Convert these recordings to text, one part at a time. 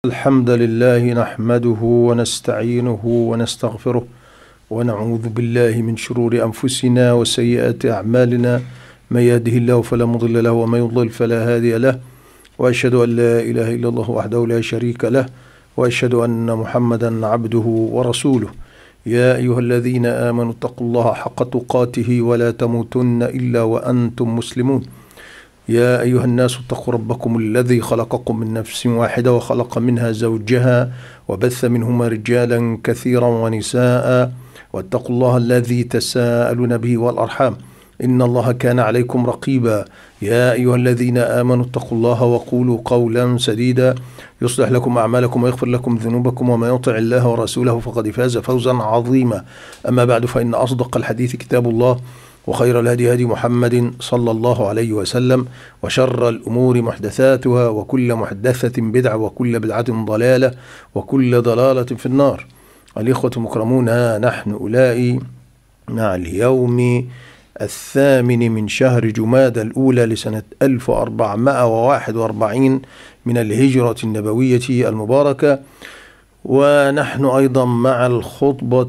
الحمد لله نحمده ونستعينه ونستغفره ونعوذ بالله من شرور أنفسنا وسيئات أعمالنا. من يهده الله فلا مضل له ومن يضلل فلا هادي له، وأشهد أن لا إله إلا الله وحده لا شريك له، وأشهد أن محمدا عبده ورسوله. يا أيها الذين آمنوا اتقوا الله حق تقاته ولا تموتن إلا وأنتم مسلمون. يا أيها الناس اتقوا ربكم الذي خلقكم من نفس واحدة وخلق منها زوجها وبث منهما رجالا كثيرا ونساء، واتقوا الله الذي تساءلون به والأرحام إن الله كان عليكم رقيبا. يا أيها الذين آمنوا اتقوا الله وقولوا قولا سديدا يصلح لكم أعمالكم ويغفر لكم ذنوبكم، ومن يطع الله ورسوله فقد فاز فوزا عظيما. أما بعد، فإن أصدق الحديث كتاب الله، وخير الهدي هدي محمد صلى الله عليه وسلم، وشر الأمور محدثاتها، وكل محدثة بدعة، وكل بدعة ضلالة، وكل ضلالة في النار. الإخوة المكرمون، نحن أولئي مع اليوم 8 من شهر جمادى الأولى لسنة 1441 من الهجرة النبوية المباركة، ونحن أيضا مع الخطبة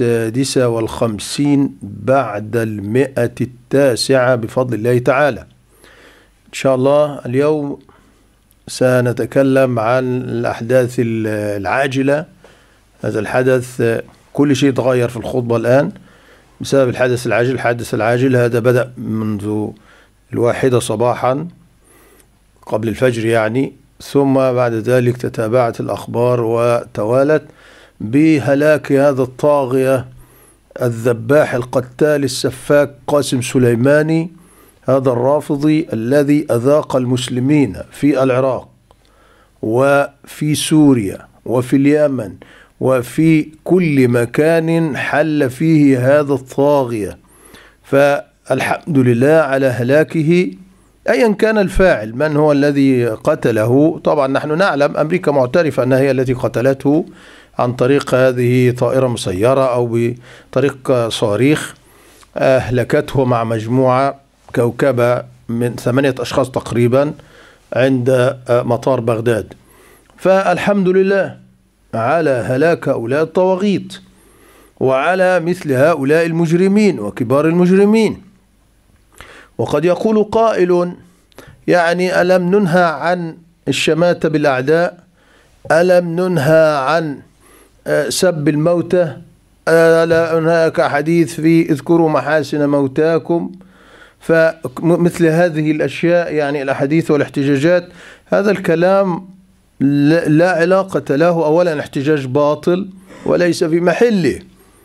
56 بعد 109 بفضل الله تعالى. إن شاء الله اليوم سنتكلم عن الأحداث العاجلة. هذا الحدث كل شيء تغير في الخطبة الآن بسبب الحدث العاجل. الحدث العاجل هذا بدأ منذ 1 صباحا قبل الفجر يعني، ثم بعد ذلك تتابعت الأخبار وتوالت بهلاك هذا الطاغية الذباح القتال السفاك قاسم سليماني، هذا الرافضي الذي أذاق المسلمين في العراق وفي سوريا وفي اليمن وفي كل مكان حل فيه هذا الطاغية. فالحمد لله على هلاكه أيا كان الفاعل، من هو الذي قتله. طبعا نحن نعلم أمريكا معترفة أنها هي التي قتلته عن طريق هذه طائرة مسيرة أو بطريق صواريخ أهلكته مع مجموعة كوكبة من 8 أشخاص تقريبا عند مطار بغداد. فالحمد لله على هلاك هؤلاء الطواغيت وعلى مثل هؤلاء المجرمين وكبار المجرمين. وقد يقول قائل يعني ألم ننهى عن الشماتة بالأعداء؟ ألم ننهى عن سب الموتى؟ ألا هناك حديث في اذكروا محاسن موتاكم؟ فمثل هذه الأشياء يعني الأحاديث والاحتجاجات، هذا الكلام لا علاقة له. أولا احتجاج باطل وليس في محله.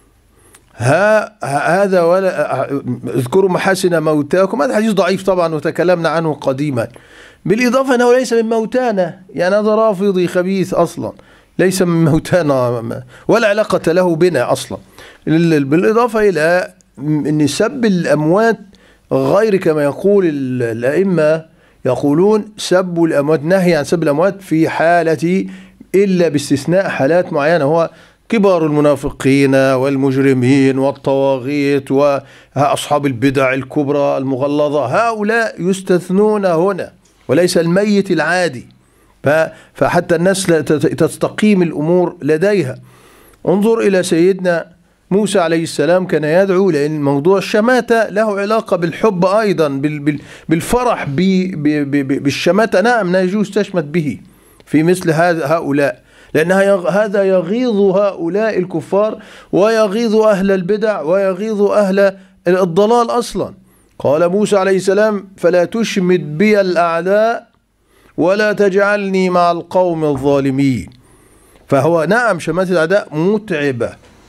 هذا ولا اذكروا محاسن موتاكم، هذا حديث ضعيف طبعا وتكلمنا عنه قديما. بالإضافة أنه ليس من موتانا، يعني هذا رافضي خبيث أصلا، ليس من موتانا ولا علاقة له بنا أصلا. بالإضافة إلى أن سب الأموات غير كما يقول الأئمة، يقولون سب الأموات، نهي عن سب الأموات في حالة إلا باستثناء حالات معينة، هو كبار المنافقين والمجرمين والطواغيت وأصحاب البدع الكبرى المغلظة، هؤلاء يستثنون هنا وليس الميت العادي. فحتى الناس تستقيم الأمور لديها. انظر إلى سيدنا موسى عليه السلام، كان يدعو، لأن موضوع الشماتة له علاقة بالحب أيضا، بالفرح بالشماتة. نعم لا يجوز تشمت به في مثل هؤلاء، لأن هذا يغيظ هؤلاء الكفار ويغيظ أهل البدع ويغيظ أهل الضلال أصلا. قال موسى عليه السلام فلا تشمت بي الأعداء ولا تجعلني مع القوم الظالمين. فهو نعم شماتة الأعداء متعبة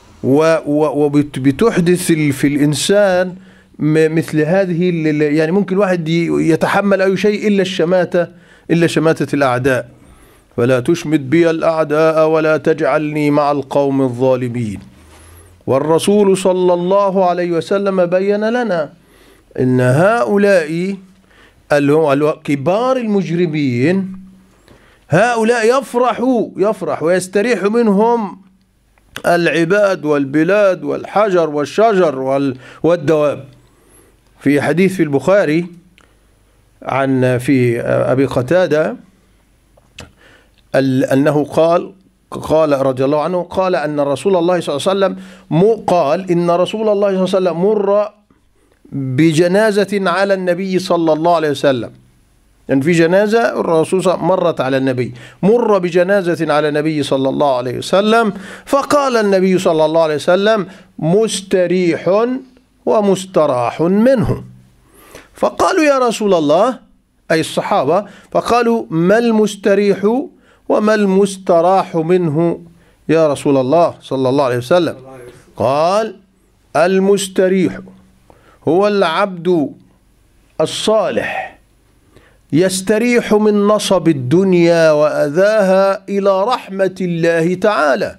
وبتحدث في الإنسان مثل هذه، يعني ممكن واحد يتحمل أي شيء إلا شماتة الأعداء. فلا تشمت بي الأعداء ولا تجعلني مع القوم الظالمين. والرسول صلى الله عليه وسلم بين لنا أن هؤلاء كبار المجرمين، هؤلاء يفرح ويستريح منهم العباد والبلاد والحجر والشجر والدواب. في حديث في البخاري في أبي قتادة أنه قال رضي الله عنه، قال أن رسول الله صلى الله عليه وسلم قال إن رسول الله صلى الله عليه وسلم مر بجنازة على النبي صلى الله عليه وسلم. يعني في جنازة الرسول مرت على النبي، مر بجنازة على النبي صلى الله عليه وسلم، فقال النبي صلى الله عليه وسلم مستريح ومستراح منه. فقالوا يا رسول الله، أي الصحابة، فقالوا ما المستريح وما المستراح منه يا رسول الله صلى الله عليه وسلم؟ قال المستريح هو العبد الصالح يستريح من نصب الدنيا وأذاها إلى رحمة الله تعالى،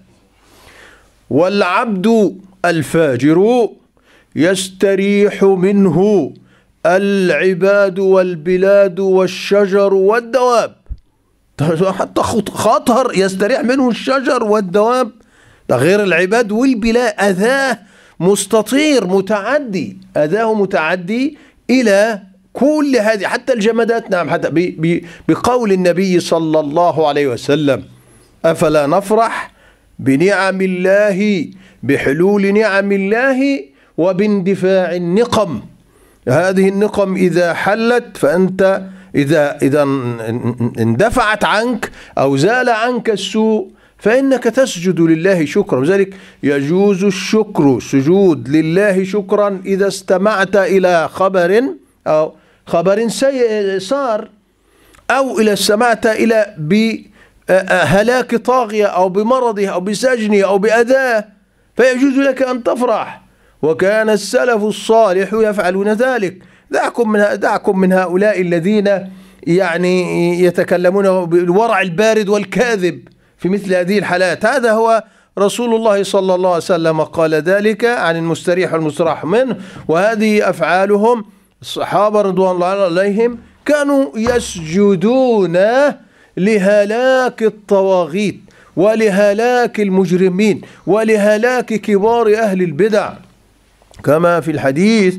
والعبد الفاجر يستريح منه العباد والبلاد والشجر والدواب. حتى خطر يستريح منه الشجر والدواب، ده غير العباد والبلاد. أذاه مستطير متعدي، أذاه متعدي إلى كل هذه حتى الجمادات. نعم، حتى بقول النبي صلى الله عليه وسلم أفلا نفرح بنعم الله بحلول نعم الله وباندفاع النقم. هذه النقم إذا حلت فأنت إذا اندفعت عنك أو زال عنك السوء فإنك تسجد لله شكرا. وذلك يجوز الشكر، سجود لله شكرا إذا استمعت إلى خبر سيء صار، أو إذا استمعت إلى بهلاك طاغية أو بمرضه أو بسجنه أو بأذاه، فيجوز لك أن تفرح. وكان السلف الصالح يفعلون ذلك. دعكم من هؤلاء الذين يعني يتكلمون بالورع البارد والكاذب في مثل هذه الحالات. هذا هو رسول الله صلى الله عليه وسلم قال ذلك عن المستريح والمستراح منه، وهذه أفعالهم. الصحابة رضوان الله عليهم كانوا يسجدون لهلاك الطواغيت ولهلاك المجرمين ولهلاك كبار أهل البدع، كما في الحديث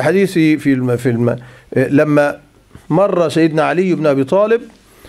لما مر سيدنا علي بن أبي طالب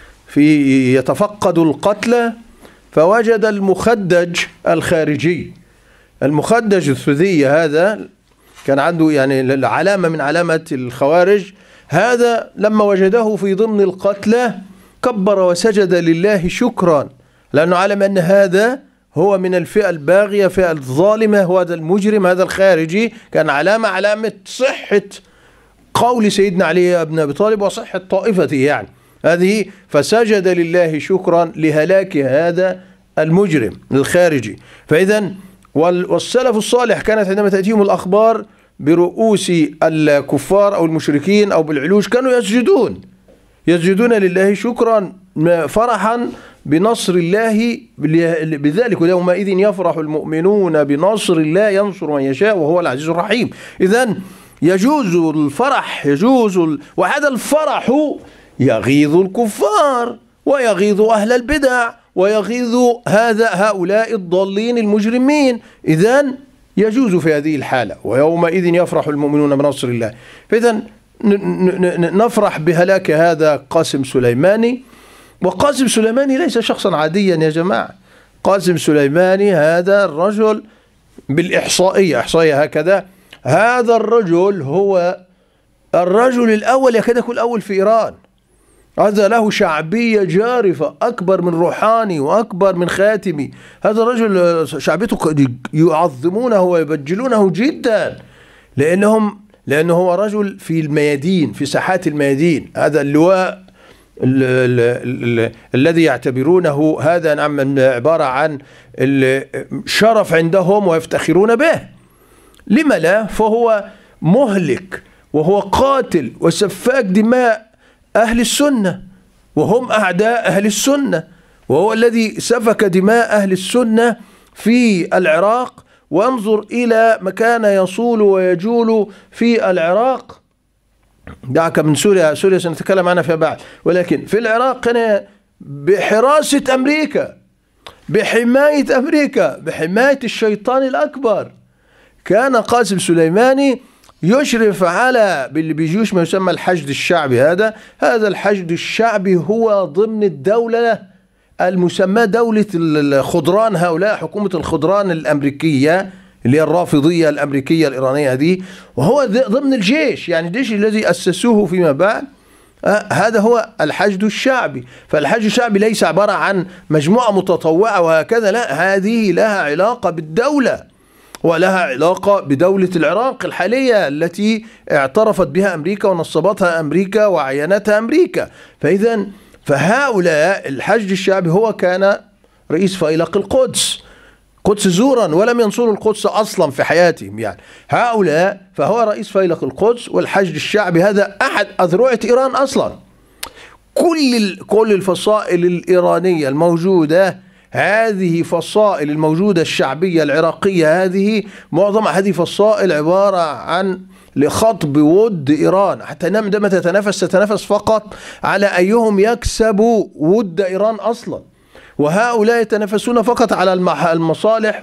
يتفقد القتلى، فوجد المخدج الخارجي، المخدج الثدي، هذا كان عنده يعني علامة من علامة الخوارج. هذا لما وجده في ضمن القتلى كبر وسجد لله شكرا، لأنه علم أن هذا هو من الفئة الباغية، فئة الظالمة، هو هذا المجرم، هذا الخارجي. كان علامة صحة قول سيدنا علي بن أبي طالب وصحة طائفته يعني هذه، فسجد لله شكرا لهلاك هذا المجرم الخارجي. فإذا والسلف الصالح كانت عندما تأتيهم الأخبار برؤوس الكفار أو المشركين أو بالعلوج كانوا يسجدون لله شكرا فرحا بنصر الله بذلك. ويومئذ يفرح المؤمنون بنصر الله ينصر من يشاء وهو العزيز الرحيم. إذن يجوز الفرح، وهذا الفرح يغيظ الكفار ويغيظ أهل البدع ويغيظ هؤلاء الضالين المجرمين. إذن يجوز في هذه الحالة. ويومئذ يفرح المؤمنون بنصر الله. فإذن نفرح بهلاك هذا قاسم سليماني. وقاسم سليماني ليس شخصا عاديا يا جماعة. قاسم سليماني هذا الرجل بالإحصائية، إحصائية هكذا، هذا الرجل هو الرجل الأول، يكاد يكون الأول في إيران. هذا له شعبية جارفة، أكبر من روحاني وأكبر من خاتمي. هذا الرجل شعبيته يعظمونه ويبجلونه جدا، لأنه هو رجل في الميادين، في ساحات الميادين. هذا اللواء الذي يعتبرونه هذا نعم عبارة عن شرف عندهم ويفتخرون به. لما لا؟ فهو مهلك وهو قاتل وسفاك دماء أهل السنة، وهم أعداء أهل السنة، وهو الذي سفك دماء أهل السنة في العراق. وانظر إلى ما كان يصول ويجول في العراق. دعك من سوريا سنتكلم عنها فيما بعد، ولكن في العراق كان بحراسة أمريكا، بحماية أمريكا، بحماية الشيطان الأكبر. كان قاسم سليماني يشرف على بجيوش ما يسمى الحشد الشعبي. هذا الحشد الشعبي هو ضمن الدولة المسماة دولة الخضران، هؤلاء حكومة الخضران الأمريكية اللي هي الرافضية الأمريكية الإيرانية دي، وهو ضمن الجيش، يعني الجيش الذي أسسوه فيما بعد. هذا هو الحشد الشعبي. فالحشد الشعبي ليس عبارة عن مجموعة متطوعة وهكذا، لا، هذه لها علاقة بالدولة ولها علاقة بدولة العراق الحالية التي اعترفت بها أمريكا ونصبتها أمريكا وعينتها أمريكا. فهؤلاء الحشد الشعبي هو كان رئيس فيلق القدس، قدس زورا، ولم ينصروا القدس أصلا في حياتهم يعني هؤلاء. فهو رئيس فيلق القدس والحشد الشعبي هذا أحد أذرعة إيران أصلا. كل الفصائل الإيرانية الموجودة، هذه فصائل الموجودة الشعبية العراقية، هذه معظم هذه فصائل عبارة عن لخطب ود إيران. حتى عندما تتنافس فقط على أيهم يكسب ود إيران أصلا، وهؤلاء يتنافسون فقط على المصالح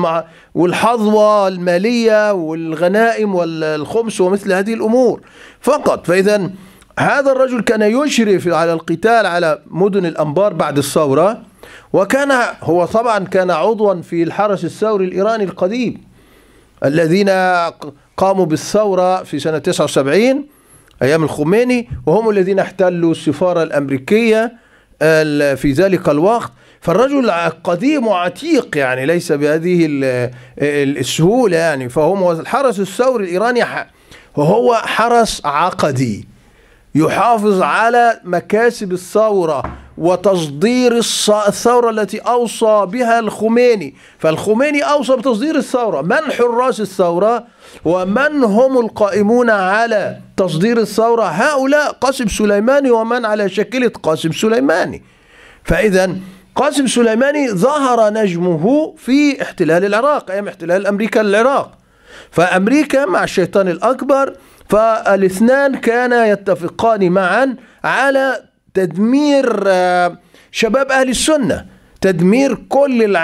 والحظوة المالية والغنائم والخمس ومثل هذه الأمور فقط. فإذا هذا الرجل كان يشرف على القتال على مدن الأنبار بعد الثورة، وكان هو طبعا كان عضوا في الحرس الثوري الإيراني القديم الذين قاموا بالثورة في سنة 79 أيام الخميني، وهم الذين احتلوا السفارة الأمريكية في ذلك الوقت. فالرجل قديم وعتيق يعني ليس بهذه السهولة يعني. فهم الحرس الثوري الإيراني وهو حرس عقدي يحافظ على مكاسب الثورة وتصدير الثورة التي أوصى بها الخميني. فالخميني أوصى بتصدير الثورة. من حراس الثورة ومن هم القائمون على تصدير الثورة؟ هؤلاء قاسم سليماني ومن على شكلة قاسم سليماني. فإذا قاسم سليماني ظهر نجمه في احتلال العراق أيام احتلال أمريكا للعراق. فأمريكا مع الشيطان الأكبر، فالاثنان كانا يتفقان معا على تدمير شباب أهل السنة، تدمير كل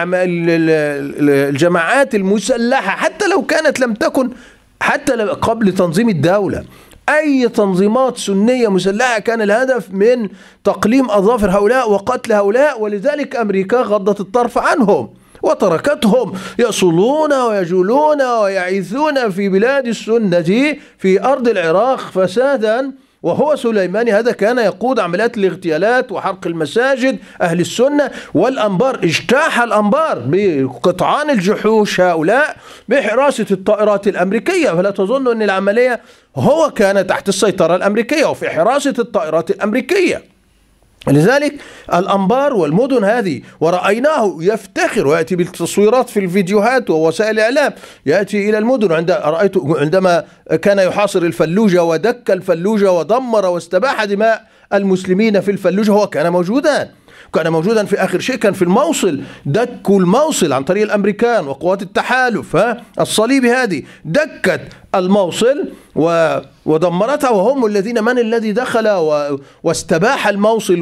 الجماعات المسلحة، حتى لو كانت لم تكن حتى قبل تنظيم الدولة. أي تنظيمات سنية مسلحة كان الهدف من تقليم أظافر هؤلاء وقتل هؤلاء. ولذلك أمريكا غضت الطرف عنهم وتركتهم يصلون ويجولون ويعيثون في بلاد السنة في أرض العراق فسادا. وهو سليماني هذا كان يقود عمليات الاغتيالات وحرق المساجد أهل السنة والأنبار. اجتاح الأنبار بقطعان الجحوش هؤلاء بحراسة الطائرات الأمريكية. فلا تظن أن العملية هو كان تحت السيطرة الأمريكية وفي حراسة الطائرات الأمريكية. لذلك الأنبار والمدن هذه، ورأيناه يفتخر ويأتي بالتصويرات في الفيديوهات ووسائل الإعلام، يأتي إلى المدن. رأيته عندما كان يحاصر الفلوجة ودك الفلوجة ودمر واستباح دماء المسلمين في الفلوجة، هو كان موجودا في آخر شيء كان في الموصل، دكوا الموصل عن طريق الأمريكان وقوات التحالف الصليبي، هذه دكت الموصل ودمرتها، وهم الذين من الذي دخل واستباح الموصل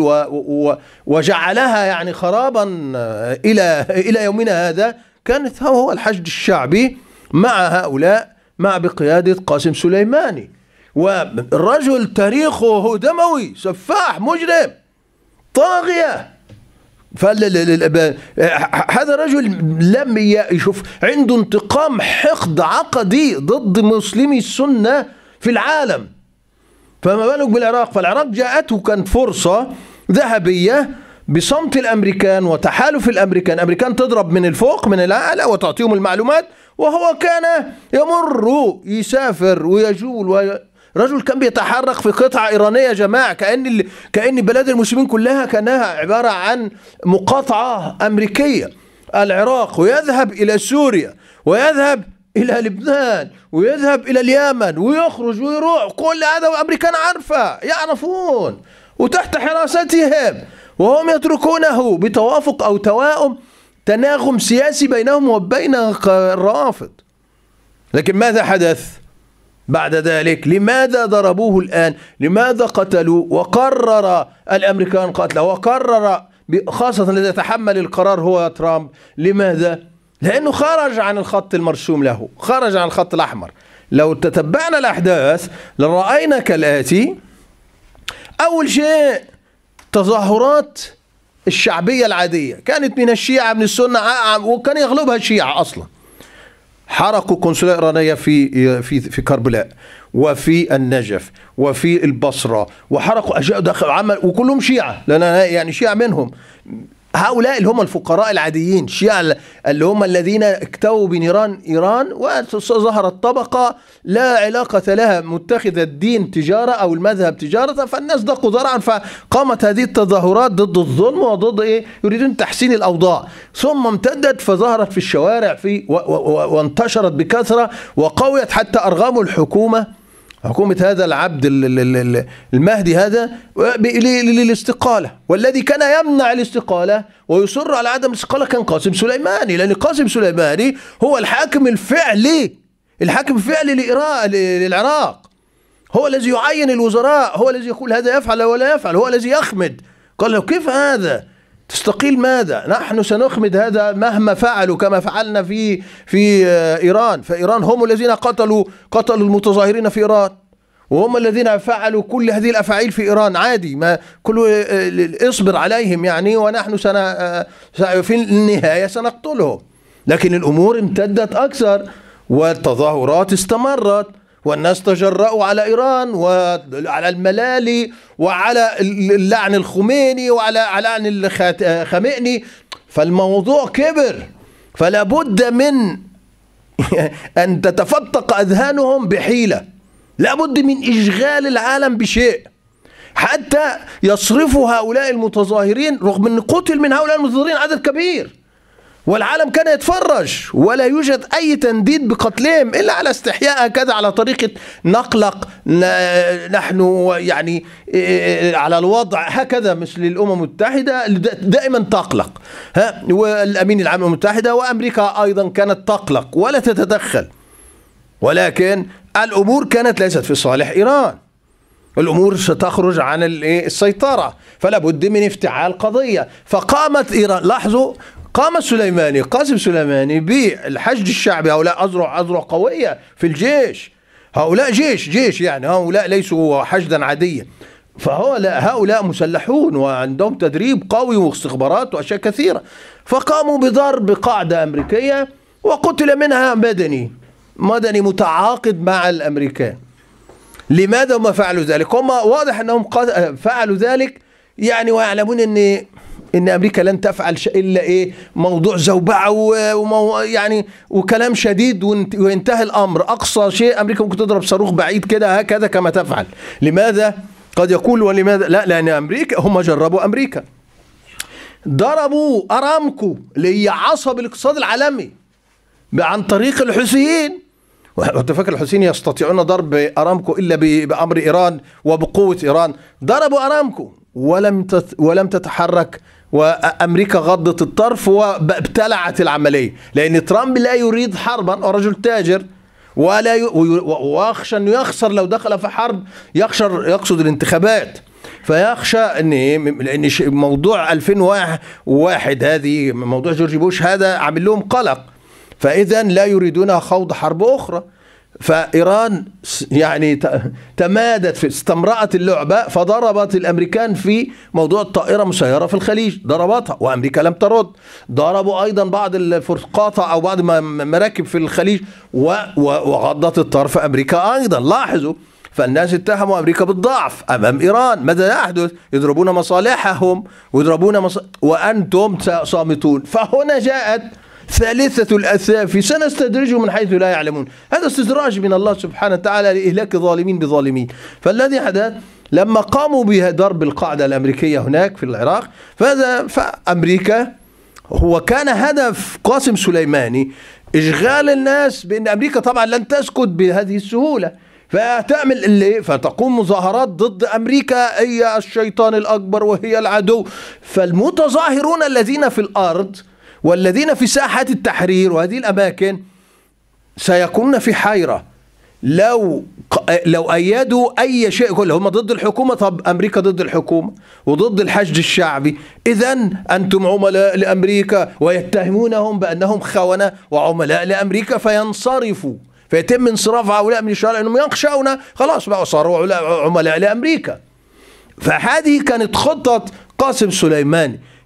وجعلها يعني خرابا إلى يومنا هذا. كانت هو الحشد الشعبي مع هؤلاء مع بقيادة قاسم سليماني. والرجل تاريخه دموي، سفاح، مجرم، طاغية. هذا رجل لم يشوف عنده انتقام، حقد عقدي ضد مسلمي السنة في العالم، فما بالك بالعراق. فالعراق جاءته كانت فرصة ذهبية بصمت الأمريكان وتحالف الأمريكان تضرب من الفوق من الأعلى وتعطيهم المعلومات، وهو كان يمر يسافر ويجول. رجل كان بيتحرك في قطعة إيرانية يا جماعة، كأن بلاد المسلمين كلها كانها عبارة عن مقاطعة أمريكية. العراق، ويذهب إلى سوريا، ويذهب إلى لبنان، ويذهب إلى اليمن، ويخرج ويروح. كل هذا والأمريكان يعرفون وتحت حراستهم، وهم يتركونه بتوافق أو تناغم سياسي بينهم وبين الروافض. لكن ماذا حدث بعد ذلك؟ لماذا ضربوه الآن؟ لماذا قتلوا؟ وقرر الأمريكان قتله، وقرر خاصة الذي يتحمل القرار هو ترامب. لماذا؟ لأنه خرج عن الخط المرسوم له، خرج عن الخط الأحمر. لو تتبعنا الأحداث لرأينا كالآتي: أول شيء تظاهرات الشعبية العادية، كانت من الشيعة من السنة، وكان يغلبها الشيعة أصلا. حرقوا قنصلية إيرانية في كربلاء وفي النجف وفي البصرة، وحرقوا أشياء داخل عمل، وكلهم شيعة، لأن يعني شيعة منهم. هؤلاء اللي هم الفقراء العاديين، الشيعة اللي هم الذين اكتووا بنيران إيران، وظهرت طبقة لا علاقة لها متخذة الدين تجارة أو المذهب تجارة، فالناس ضاقوا ذرعا، فقامت هذه التظاهرات ضد الظلم وضد يريدون تحسين الأوضاع، ثم امتدت فظهرت في الشوارع وانتشرت بكثرة وقويت حتى أرغموا الحكومة، حكومة هذا العبد المهدي هذا، للاستقالة. والذي كان يمنع الاستقالة ويصر على عدم الاستقالة كان قاسم سليماني، لأن قاسم سليماني هو الحاكم الفعلي للعراق، هو الذي يعين الوزراء، هو الذي يقول هذا يفعل ولا يفعل، هو الذي يخمد. قال له كيف هذا؟ تستقيل ماذا؟ نحن سنخمد هذا مهما فعلوا، كما فعلنا في إيران. فإيران هم الذين قتلوا المتظاهرين في إيران، وهم الذين فعلوا كل هذه الأفاعيل في إيران، عادي، ما كله اصبر عليهم يعني، ونحن في النهاية سنقتلهم. لكن الأمور امتدت أكثر، والتظاهرات استمرت، والناس تجرأوا على إيران وعلى الملالي وعلى اللعن الخميني وعلى لعن الخامئني، فالموضوع كبر. فلا بد من أن تتفتق أذهانهم بحيلة، لا بد من إشغال العالم بشيء حتى يصرفوا هؤلاء المتظاهرين، رغم أن قتل من هؤلاء المتظاهرين عدد كبير، والعالم كان يتفرج، ولا يوجد أي تنديد بقتلهم إلا على استحياء هكذا، على طريقة نقلق نحن يعني على الوضع هكذا، مثل الأمم المتحدة دائما تقلق، والأمين العام للأمم المتحدة وأمريكا أيضا كانت تقلق ولا تتدخل. ولكن الأمور كانت ليست في صالح إيران، الأمور ستخرج عن السيطرة، فلا بد من افتعال قضية. فقامت إيران، لاحظوا، قام قاسم سليماني بالحشد الشعبي. هؤلاء أذرع قوية في الجيش، هؤلاء جيش يعني، هؤلاء ليسوا حشدا عاديا، فهؤلاء مسلحون وعندهم تدريب قوي واستخبارات وأشياء كثيرة. فقاموا بضرب قاعدة أمريكية، وقتل منها مدني متعاقد مع الأمريكان. لماذا هم فعلوا ذلك؟ هم واضح أنهم فعلوا ذلك يعني، ويعلمون إن أمريكا لن تفعل إلا موضوع زوبعة يعني وكلام شديد وينتهي الأمر. أقصى شيء أمريكا ممكن تضرب صاروخ بعيد كده هكذا كما تفعل. لماذا؟ قد يقول ولماذا؟ لا، لأن أمريكا، هم جربوا أمريكا، ضربوا أرامكو اللي هي عصب الاقتصاد العالمي عن طريق الحوثيين. وتفكر الحوثيين يستطيعون ضرب أرامكو إلا بأمر إيران وبقوة إيران. ضربوا أرامكو ولم تتحرك، وأمريكا غضت الطرف وابتلعت العملية، لأن ترامب لا يريد حربا، ورجل تاجر، ويخشى أنه يخسر لو دخل في حرب، يقصد الانتخابات، فيخشى لأن موضوع 2001 هذه، موضوع جورج بوش هذا عامل لهم قلق، فإذا لا يريدون خوض حرب أخرى. فإيران يعني تمادت استمرأت اللعبة، فضربت الأمريكان في موضوع الطائرة مسيرة في الخليج، ضربتها وأمريكا لم ترد. ضربوا أيضا بعض الفرقاطة أو بعض مراكب في الخليج وغضت الطرف أمريكا أيضا. لاحظوا، فالناس اتهموا أمريكا بالضعف أمام إيران. ماذا يحدث؟ يضربون مصالحهم ويضربون وأنتم صامتون. فهنا جاءت ثالثة الأسافي، سنستدرجهم من حيث لا يعلمون. هذا استدراج من الله سبحانه وتعالى لإهلاك الظالمين بظالمين. فالذي حدث لما قاموا بضرب القاعدة الأمريكية هناك في العراق، فأمريكا، هو كان هدف قاسم سليماني إشغال الناس بأن أمريكا طبعا لن تسكت بهذه السهولة، فتعمل فتقوم مظاهرات ضد أمريكا، هي الشيطان الأكبر وهي العدو. فالمتظاهرون الذين في الأرض والذين في ساحات التحرير وهذه الأماكن سيكونون في حيرة لو أيدوا أي شيء، كله هم ضد الحكومة. طب أمريكا ضد الحكومة وضد الحشد الشعبي، إذن أنتم عملاء لأمريكا، ويتهمونهم بأنهم خونة وعملاء لأمريكا، فينصرفوا، فيتم انصراف هؤلاء من الشارع لأنهم يخشون خلاص بقوا صاروا عملاء لأمريكا. فهذه كانت خطة قاسم سليماني،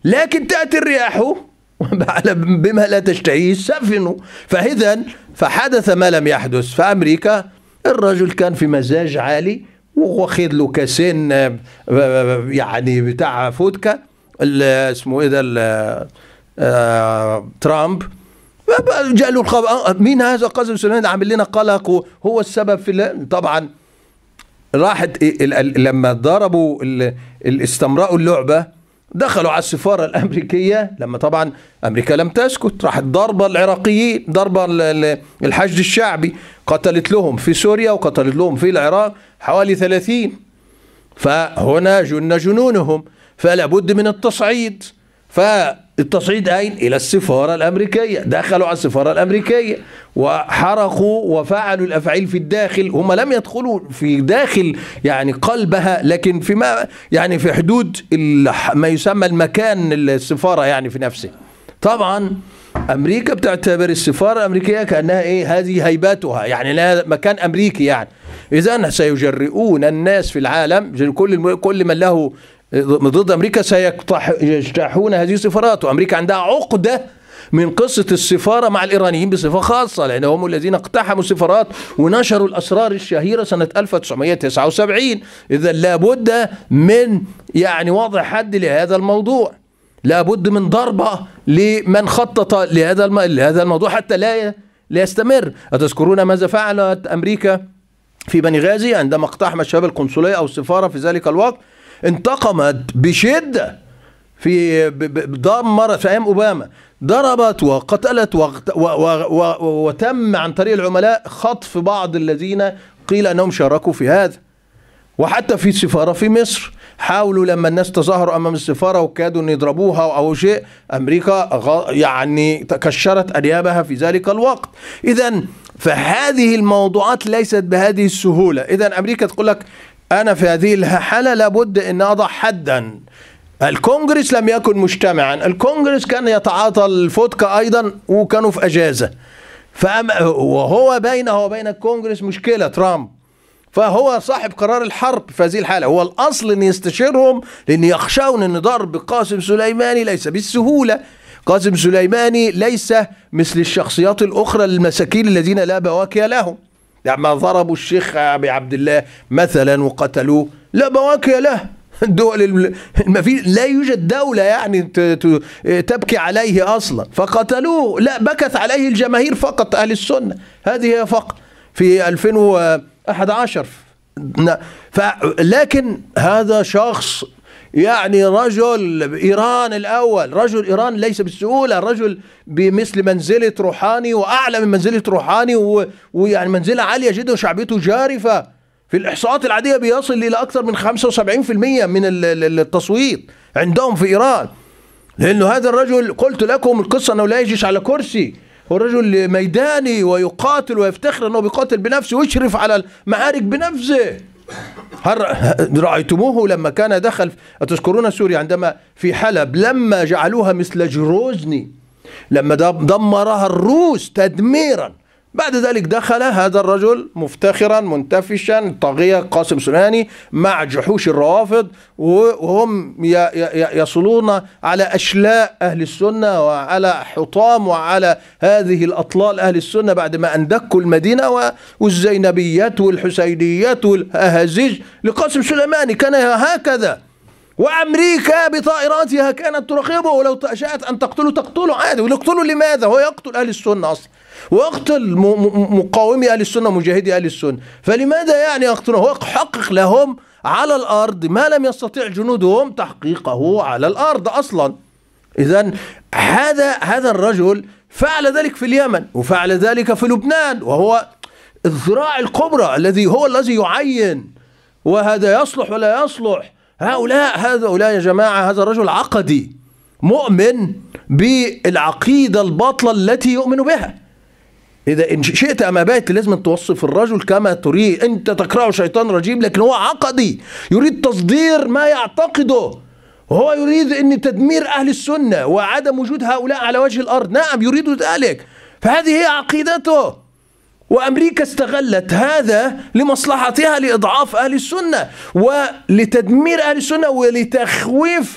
لكن تأتي الرياح بما لا تشتهيه السفن. فحدث ما لم يحدث في أمريكا. الرجل كان في مزاج عالي واخد له كاسين يعني بتاع فودكا، اسمه ايه ده، ترامب. جاء له الخبر، مين هذا قاسم سليماني عامل لنا قلق وهو السبب في طبعا راحت لما ضربوا استمرأوا اللعبة، دخلوا على السفارة الأمريكية. لما طبعا أمريكا لم تسكت، راحت ضربة العراقيين، ضربة الحشد الشعبي، قتلت لهم في سوريا وقتلت لهم في العراق حوالي 30. فهنا جن جنونهم، فلا بد من التصعيد. فالتصعيد أين؟ إلى السفارة الأمريكية. دخلوا على السفارة الأمريكية وحرقوا وفعلوا الأفعال في الداخل. هم لم يدخلوا في داخل يعني قلبها، لكن فيما يعني في حدود ما يسمى المكان السفارة يعني في نفسه. طبعا أمريكا بتعتبر السفارة الأمريكية كأنها إيه، هذه هيبتها، يعني لها مكان أمريكي يعني. إذن سيجرؤون الناس في العالم، كل من له ضد أمريكا سيجتاحون هذه السفارات. وأمريكا عندها عقدة من قصة السفارة مع الإيرانيين بصفة خاصة، لأنهم الذين اقتحموا السفارات ونشروا الأسرار الشهيرة سنة 1979. إذا لابد من يعني وضع حد لهذا الموضوع، لابد من ضربة لمن خطط لهذا الموضوع حتى لا يستمر. أتذكرون ماذا فعلت أمريكا في بني غازي عندما اقتحمت شباب القنصلية أو السفارة في ذلك الوقت؟ انتقمت بشدة، دمرت في أيام أوباما، ضربت وقتلت وتم عن طريق العملاء خطف بعض الذين قيل أنهم شاركوا في هذا. وحتى في السفارة في مصر حاولوا لما الناس تظاهروا أمام السفارة وكادوا أن يضربوها أو شيء، أمريكا يعني كشرت أنيابها في ذلك الوقت. إذن فهذه الموضوعات ليست بهذه السهولة. إذن أمريكا تقول لك أنا في هذه الحالة لابد أن أضع حدا. الكونغرس لم يكن مجتمعا، الكونغرس كان يتعاطى الفودكا أيضا وكانوا في أجازة، وهو بينه وبين الكونغرس مشكلة ترامب، فهو صاحب قرار الحرب في هذه الحالة. هو الأصل أن يستشيرهم، لأن يخشون أن ضرب قاسم سليماني ليس بالسهولة. قاسم سليماني ليس مثل الشخصيات الأخرى المساكين الذين لا بواكي لهم. لما ضربوا الشيخ أبي عبد الله مثلا وقتلوه لا بواكي له. الدول لا يوجد دولة يعني تبكي عليه أصلا، فقتلوه. لا، بكت عليه الجماهير فقط، أهل السنة، هذه هي فقط في 2011. لكن هذا شخص يعني رجل إيران الأول، رجل إيران ليس بالسهولة، رجل بمثل منزلة روحاني وأعلى من منزلة روحاني، ويعني منزلة عالية جدا وشعبيته جارفة. في الإحصاءات العادية بيصل إلى أكثر من 75% من التصويت عندهم في إيران. لأنه هذا الرجل قلت لكم القصة أنه لا يجلس على كرسي، هو رجل ميداني ويقاتل ويفتخر أنه بيقاتل بنفسه ويشرف على المعارك بنفسه. رأيتموه لما كان دخل، أتذكرون سوريا عندما في حلب لما جعلوها مثل جروزني، لما دمرها الروس تدميرا، بعد ذلك دخل هذا الرجل مفتخرا منتفشا طاغية قاسم سليماني مع جحوش الروافض، وهم يصلون على أشلاء أهل السنة وعلى حطام وعلى هذه الأطلال أهل السنة بعد ما أندكوا المدينة، والزينبيات والحسينيات والأهازيج لقاسم سليماني. كان هكذا، وأمريكا بطائراتها كانت تراقبه، ولو شاءت أن تقتله عادي. ويقتله لماذا؟ هو يقتل أهل السنة أصلا، ويقتل مقاومي أهل السنة مجاهدي أهل السنة، فلماذا يعني يقتله؟ هو يحقق لهم على الأرض ما لم يستطيع جنودهم تحقيقه على الأرض أصلا. إذن هذا الرجل فعل ذلك في اليمن وفعل ذلك في لبنان، وهو الذراع الكبرى الذي يعين وهذا يصلح ولا يصلح. هؤلاء يا جماعة، هذا الرجل عقدي مؤمن بالعقيدة الباطلة التي يؤمن بها. إذا إن شئت أما بات لازم توصف الرجل كما تريد. أنت تكرهه شيطان رجيم، لكن هو عقدي يريد تصدير ما يعتقده. وهو يريد أن تدمير أهل السنة وعدم وجود هؤلاء على وجه الأرض. نعم يريد ذلك، فهذه هي عقيدته. وأمريكا استغلت هذا لمصلحتها، لإضعاف أهل السنة ولتدمير أهل السنة ولتخويف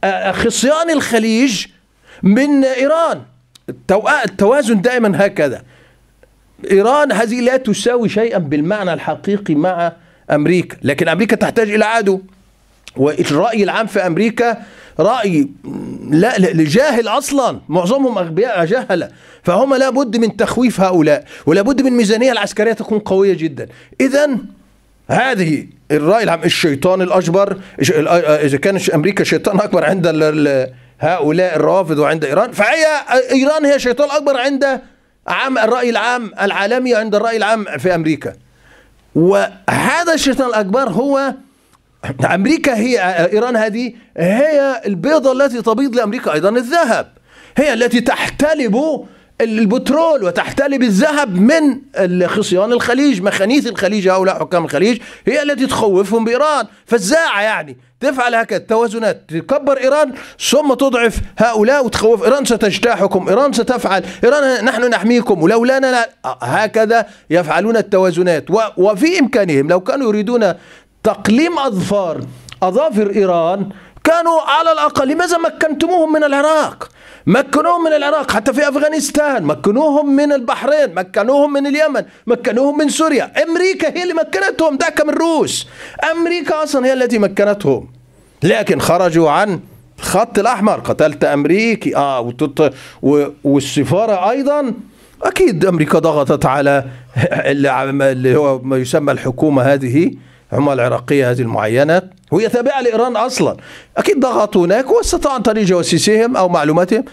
خصيان الخليج من إيران. التوازن دائما هكذا. إيران هذه لا تساوي شيئا بالمعنى الحقيقي مع أمريكا، لكن أمريكا تحتاج إلى عدو. والرأي العام في أمريكا رأي لا جاهل أصلا، معظمهم أغبياء جهلة، فهم لا بد من تخويف هؤلاء، ولا بد من الميزانية العسكرية تكون قوية جدا. إذن هذه الرأي العام. الشيطان الأكبر، إذا كان أمريكا شيطان أكبر عند هؤلاء الروافض وعند إيران، فهي إيران هي شيطان أكبر عند الرأي العام العالمي، عند الرأي العام في أمريكا. وهذا الشيطان الأكبر هو أمريكا. هي إيران هذه هي البيضة التي تبيض لأمريكا أيضا الذهب، هي التي تحتلب البترول وتحتلب الذهب من خصيان الخليج، مخانيث الخليج. هؤلاء حكام الخليج هي التي تخوفهم بإيران. فالزاعة يعني تفعل هكذا توازنات، تكبر إيران ثم تضعف هؤلاء وتخوف إيران ستجتاحكم، إيران ستفعل، إيران نحن نحميكم ولولانا لا. هكذا يفعلون التوازنات. وفي إمكانهم لو كانوا يريدون تقليم أظافر إيران كانوا على الأقل. لماذا مكنتموهم من العراق؟ مكنوهم من العراق، حتى في أفغانستان، مكنوهم من البحرين، مكنوهم من اليمن، مكنوهم من سوريا. أمريكا هي اللي مكنتهم، دعك من الروس. أمريكا أصلا هي التي مكنتهم، لكن خرجوا عن الخط الأحمر. قتلت أمريكي والسفارة أيضا. أكيد أمريكا ضغطت على اللي هو ما يسمى الحكومة هذه، الحكومة العراقية هذه المعينة، وهي تابعة لإيران أصلا. أكيد ضغطوا هناك واستطاعوا عن طريق جواسيسهم أو معلوماتهم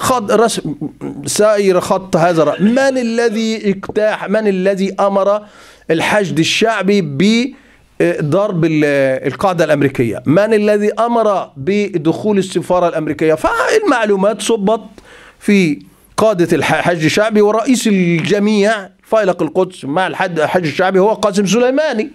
سائر خط هذا الرأي. من الذي أمر الحشد الشعبي بضرب القاعدة الأمريكية؟ من الذي أمر بدخول السفارة الأمريكية؟ فالمعلومات صبت في قادة الحشد الشعبي، ورئيس الجميع فائلق القدس مع الحشد الشعبي هو قاسم سليماني.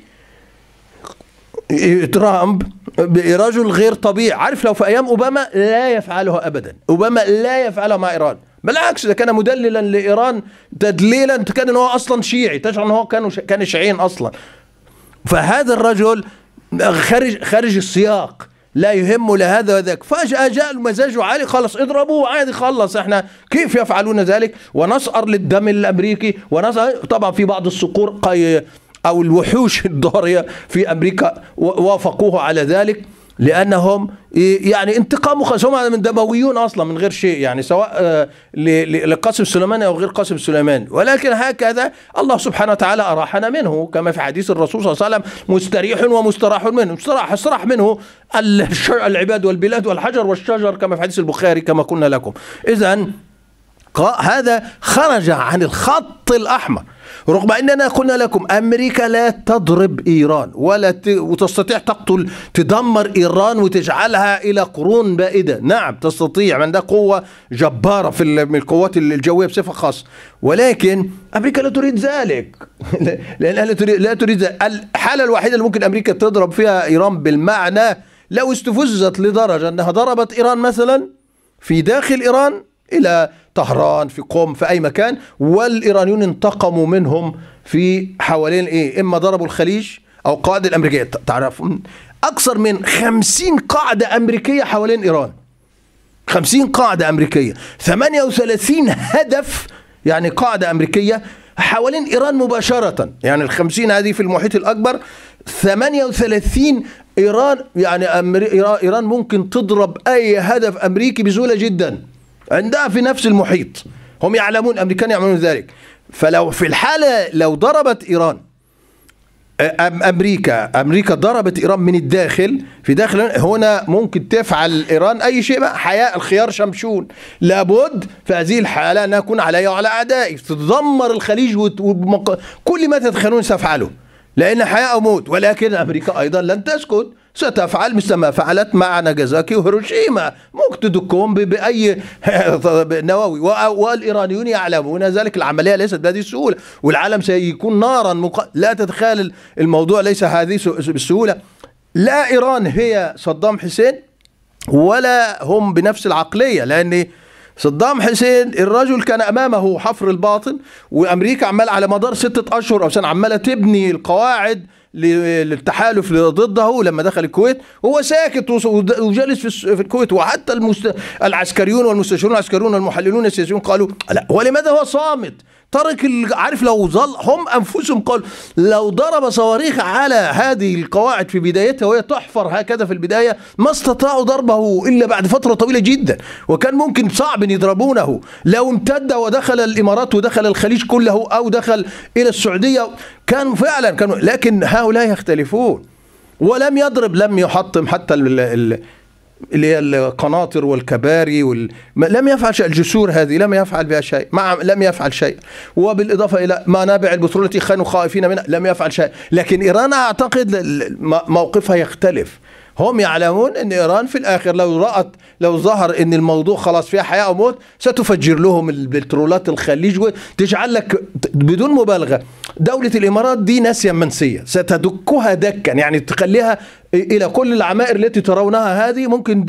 ترامب رجل غير طبيعي. عارف لو في أيام أوباما لا يفعله أبدا. أوباما لا يفعله مع إيران، بالعكس ده كان مدللا لإيران تدليلا. كان إنه أصلا شيعي، تشعر إنه كان شيعيين أصلا. فهذا الرجل خارج السياق، لا يهمه لهذا وذاك. فجأة جاء مزاجه عالي، خلص اضربوه عادي، خلص احنا كيف يفعلون ذلك؟ ونسأر للدم الأمريكي، طبعا في بعض الصقور أو الوحوش الضارية في أمريكا وافقوه على ذلك، لأنهم يعني انتقاموا خاص. هم من دمويون أصلا من غير شيء، يعني سواء لقاسم سليماني أو غير قاسم سليماني. ولكن هكذا الله سبحانه وتعالى أراحنا منه، كما في حديث الرسول صلى الله عليه وسلم: مستريح ومستراح منه. استراح منه العباد والبلاد والحجر والشجر، كما في حديث البخاري كما قلنا لكم. إذن هذا خرج عن الخط الأحمر، رغم أننا قلنا لكم أمريكا لا تضرب إيران وتستطيع تدمر إيران وتجعلها إلى قرون بائدة. نعم تستطيع، عندها قوة جبارة من القوات الجوية بصفة خاصة، ولكن أمريكا لا تريد ذلك. لأنها لا تريد ذلك. الحالة الوحيدة اللي ممكن أمريكا تضرب فيها إيران بالمعنى لو استفزت لدرجة أنها ضربت إيران مثلا في داخل إيران إلى طهران، في قم، في أي مكان، والإيرانيون انتقموا منهم في حوالين إما ضربوا الخليج أو القاعدة الأمريكية. تعرفون أكثر من 50 قاعدة أمريكية حوالين إيران، 50 قاعدة أمريكية، 38 هدف يعني قاعدة أمريكية حوالين إيران مباشرة. يعني 50 هذه في المحيط الأكبر، 38 إيران. يعني إيران ممكن تضرب أي هدف أمريكي بسهولة جدا، عندها في نفس المحيط. هم يعلمون، الأمريكان يعلمون ذلك. فلو في الحالة لو ضربت إيران أمريكا ضربت إيران من الداخل، في داخل هنا ممكن تفعل إيران أي شيء بقى. حياء الخيار شمشون، لابد في هذه الحالة أن أكون علي وعلى أعدائي، تدمر الخليج كل ما تتخيلون ستفعله، لأن حياة أو موت. ولكن أمريكا أيضا لن تسكت، ستفعل مثل ما فعلت مع ناجازاكي وهيروشيما، ممكن تدكهم بأي نووي. والإيرانيون يعلمون ذلك. العملية ليست بهذه السهولة، والعالم سيكون نارا لا تتخيل الموضوع ليس هذه بالسهولة. لا إيران هي صدام حسين ولا هم بنفس العقلية، لأن صدام حسين الرجل كان أمامه حفر الباطن، وأمريكا عمال على مدار 6 أشهر أو سنة عمالة تبني القواعد للتحالف ضده لما دخل الكويت، هو ساكت وجالس في الكويت. وحتى العسكريون والمستشارون العسكريون والمحللون السياسيون قالوا لا، ولماذا هو صامت؟ ترك عارف لو ظل هم انفسهم قالوا لو ضرب صواريخ على هذه القواعد في بدايتها وهي تحفر هكذا في البدايه ما استطاعوا ضربه الا بعد فتره طويله جدا، وكان ممكن صعب ان يضربونه. لو امتد ودخل الامارات ودخل الخليج كله او دخل الى السعوديه كان فعلا لكن هؤلاء يختلفون. ولم يضرب، لم يحطم حتى اللي هي القناطر والكباري لم يفعل شيء. الجسور هذه لم يفعل بها شيء، لم يفعل شيء. وبالإضافة إلى منابع البترول التي كانوا خائفين منها لم يفعل شيء. لكن إيران أعتقد موقفها يختلف. هم يعلمون أن إيران في الآخر لو ظهر أن الموضوع خلاص فيها حياة أو موت ستفجر لهم البترولات الخليج وتجعل لك بدون مبالغة دولة الإمارات دي ناسية منسية، ستدكها دكا، يعني تخليها إلى كل العمائر التي ترونها هذه ممكن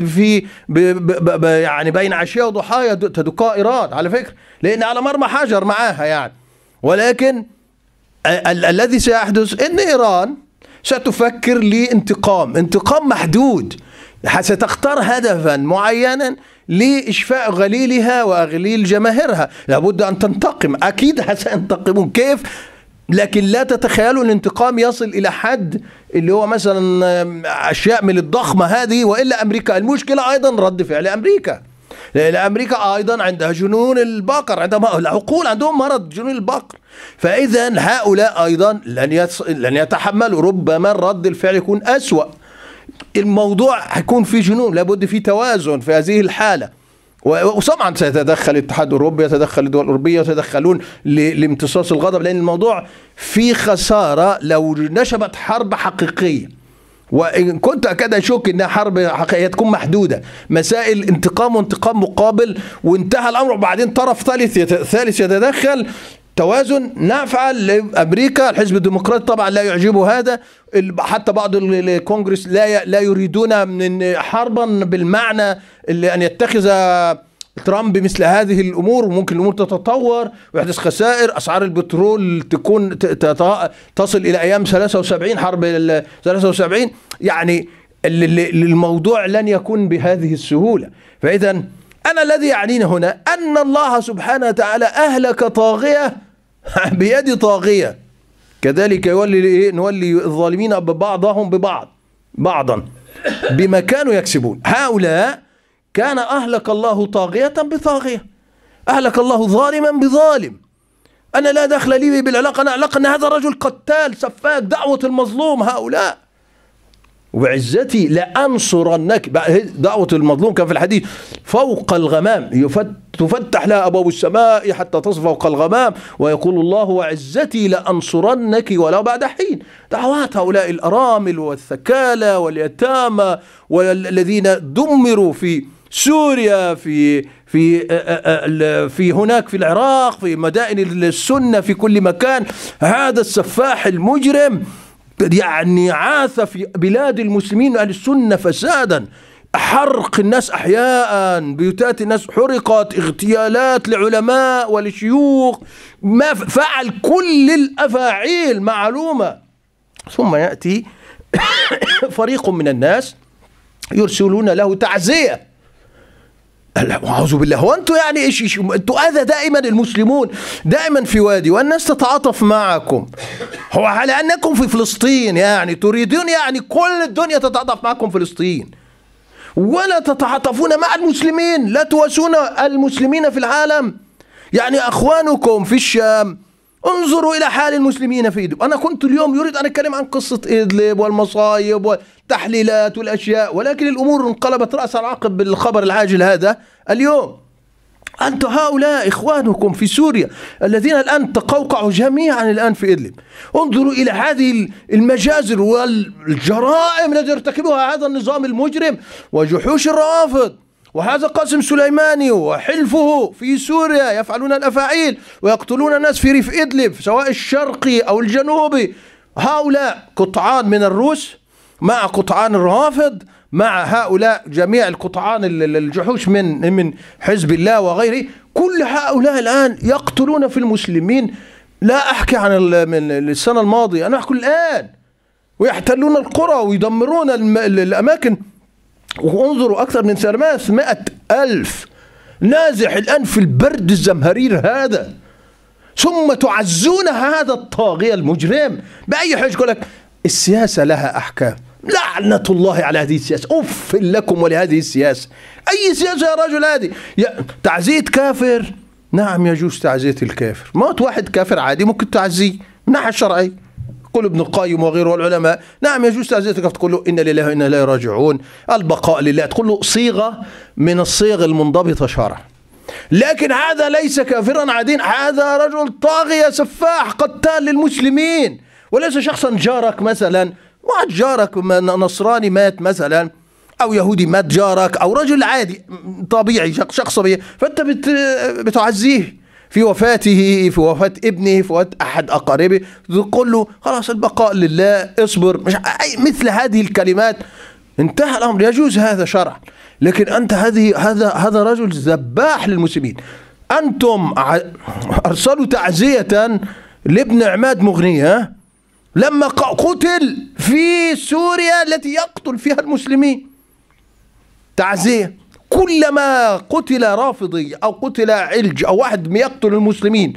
يعني بين عشية وضحايا تدكها إيران على فكرة، لأن على مرمى حجر معاها يعني. ولكن الذي سيحدث أن إيران ستفكر انتقام محدود، ستختار هدفا معينا لإشفاء غليلها وغليل جماهيرها. لابد أن تنتقم، أكيد سينتقمون كيف، لكن لا تتخيلوا الانتقام يصل إلى حد اللي هو مثلا أشياء من الضخمة هذه. وإلا أمريكا المشكلة أيضا رد فعل أمريكا، لأن أمريكا أيضا عندها جنون البقر، عندها العقول، عندهم مرض جنون البقر. فإذا هؤلاء أيضا لن يتحملوا، ربما رد الفعل يكون أسوأ. الموضوع هيكون في جنون، لابد في توازن في هذه الحالة. وطبعا سيتدخل الاتحاد الأوروبي، يتدخل الدول الأوروبية، يتدخلون لامتصاص الغضب، لأن الموضوع في خسارة لو نشبت حرب حقيقية. وإن كنت أكاد أشك أنها حرب حقيقية تكون محدودة، مسائل انتقام وانتقام مقابل، وانتهى الأمر وبعدين طرف ثالث يتدخل. توازن نفعل لأمريكا. الحزب الديمقراطي طبعا لا يعجبه هذا، حتى بعض الكونغرس لا يريدون من حربا بالمعنى اللي أن يتخذ ترامب مثل هذه الأمور، وممكن الأمور تتطور ويحدث خسائر. أسعار البترول تكون تصل إلى أيام 73، حرب 73. يعني الموضوع لن يكون بهذه السهولة. فإذا أنا الذي يعنيني هنا أن الله سبحانه وتعالى أهلك طاغية بيد طاغية، كذلك نولي الظالمين بعضهم بعضا بما كانوا يكسبون. هؤلاء كان أهلك الله طاغية بطاغية، أهلك الله ظالما بظالم. أنا لا دخل لي بالعلاقة، أنا علاقة أن هذا الرجل قتال سفاك، دعوة المظلوم هؤلاء. وعزتي لأنصرنك، دعوة المظلوم كان في الحديث فوق الغمام، تفتح لها أبواب السماء حتى تصل فوق الغمام، ويقول الله وعزتي لأنصرنك ولو بعد حين. دعوات هؤلاء الأرامل والثكالى واليتامى والذين دمروا في سوريا، في هناك في العراق، في مدائن السنة، في كل مكان. هذا السفاح المجرم يعني عاث في بلاد المسلمين أهل السنة فسادا، حرق الناس أحياء، بيوتات الناس حرقت، اغتيالات لعلماء ولشيوخ، ما فعل كل الأفاعيل معلومة. ثم يأتي فريق من الناس يرسلون له تعزية. أعوذ بالله، هو أنتوا يعني إيش أنتوا هذا دائما المسلمون دائما في وادي والناس تتعاطف معكم، هو على أنكم في فلسطين، يعني تريدون يعني كل الدنيا تتعاطف معكم فلسطين، ولا تتعاطفون مع المسلمين، لا تواسون المسلمين في العالم. يعني أخوانكم في الشام، انظروا إلى حال المسلمين في إدلب. أنا كنت اليوم يريد أن أتكلم عن قصة إدلب والمصايب والتحليلات والأشياء، ولكن الأمور انقلبت رأسا عقب بالخبر العاجل هذا اليوم. أنتم هؤلاء إخوانكم في سوريا الذين الآن تقوقعوا جميعا الآن في إدلب. انظروا إلى هذه المجازر والجرائم التي يرتكبها هذا النظام المجرم وجحوش الروافض، وهذا قاسم سليماني وحلفه في سوريا يفعلون الأفاعيل ويقتلون الناس في ريف إدلب سواء الشرقي أو الجنوبي. هؤلاء قطعان من الروس مع قطعان الروافض مع هؤلاء جميع القطعان الجحوش من حزب الله وغيره. كل هؤلاء الآن يقتلون في المسلمين. لا أحكي عن السنة الماضية، أنا أحكي الآن. ويحتلون القرى ويدمرون الأماكن. وانظروا أكثر من 300,000 نازح الآن في البرد الزمهرير هذا، ثم تعزون هذا الطاغية المجرم بأي حجة؟ يقول لك السياسة لها أحكام. لعنة الله على هذه السياسة، أف لكم ولهذه السياسة. أي سياسة يا رجل هذه؟ تعزية كافر، نعم يجوز تعزية الكافر. موت واحد كافر عادي ممكن تعزيه من الناحية الشرعية، يقول ابن القيم وغيره والعلماء، نعم يجوز تعزية الكافر، تقول له إن لله وإنا إليه راجعون، البقاء لله، تقول له صيغة من الصيغ المنضبطة شرعا. لكن هذا ليس كافرا عاديا، هذا رجل طاغية سفاح قتال للمسلمين، وليس شخصا جارك مثلا، واحد جارك نصراني مات مثلا، أو يهودي مات جارك، أو رجل عادي طبيعي شخص طبيعي، فأنت بتعزيه في وفاته، في وفاة ابنه، في وفاة أحد أقاربه، تقول له خلاص البقاء لله، اصبر، مش مثل هذه الكلمات. انتهى الأمر، يجوز هذا شرعا. لكن أنت هذا رجل ذباح للمسلمين. أنتم أرسلوا تعزية لابن عماد مغنية لما قتل في سوريا التي يقتل فيها المسلمين، تعزية. كلما قتل رافضي أو قتل علج أو واحد يقتل المسلمين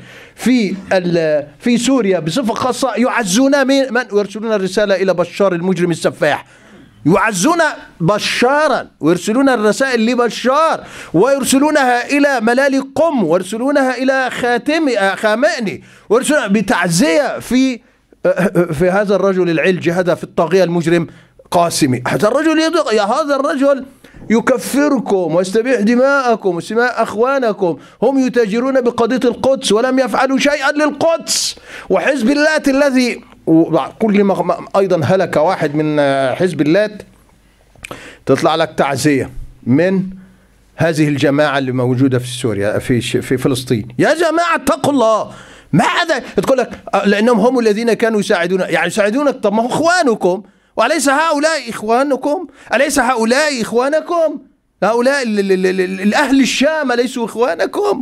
في سوريا بصفة خاصة، يعزون من ويرسلون الرسالة إلى بشار المجرم السفاح، يعزون بشارا ويرسلون الرسائل لبشار، ويرسلونها إلى ملالي قم، ويرسلونها إلى خامئني، ويرسلونها بتعزية في هذا الرجل العلج، هذا في الطاغية المجرم قاسمي. هذا الرجل يكفركم ويستبيح دماءكم وسماء أخوانكم. هم يتاجرون بقضية القدس ولم يفعلوا شيئا للقدس. وحزب اللات الذي كل ما أيضا هلك واحد من حزب اللات تطلع لك تعزية من هذه الجماعة اللي موجودة في سوريا في فلسطين. يا جماعة اتقوا الله. ماذا تقول لك؟ لأنهم هم الذين كانوا يساعدونك. طب ما هو إخوانكم، وأليس هؤلاء إخوانكم؟ أليس هؤلاء إخوانكم؟ هؤلاء الأهل الشام أليسوا إخوانكم؟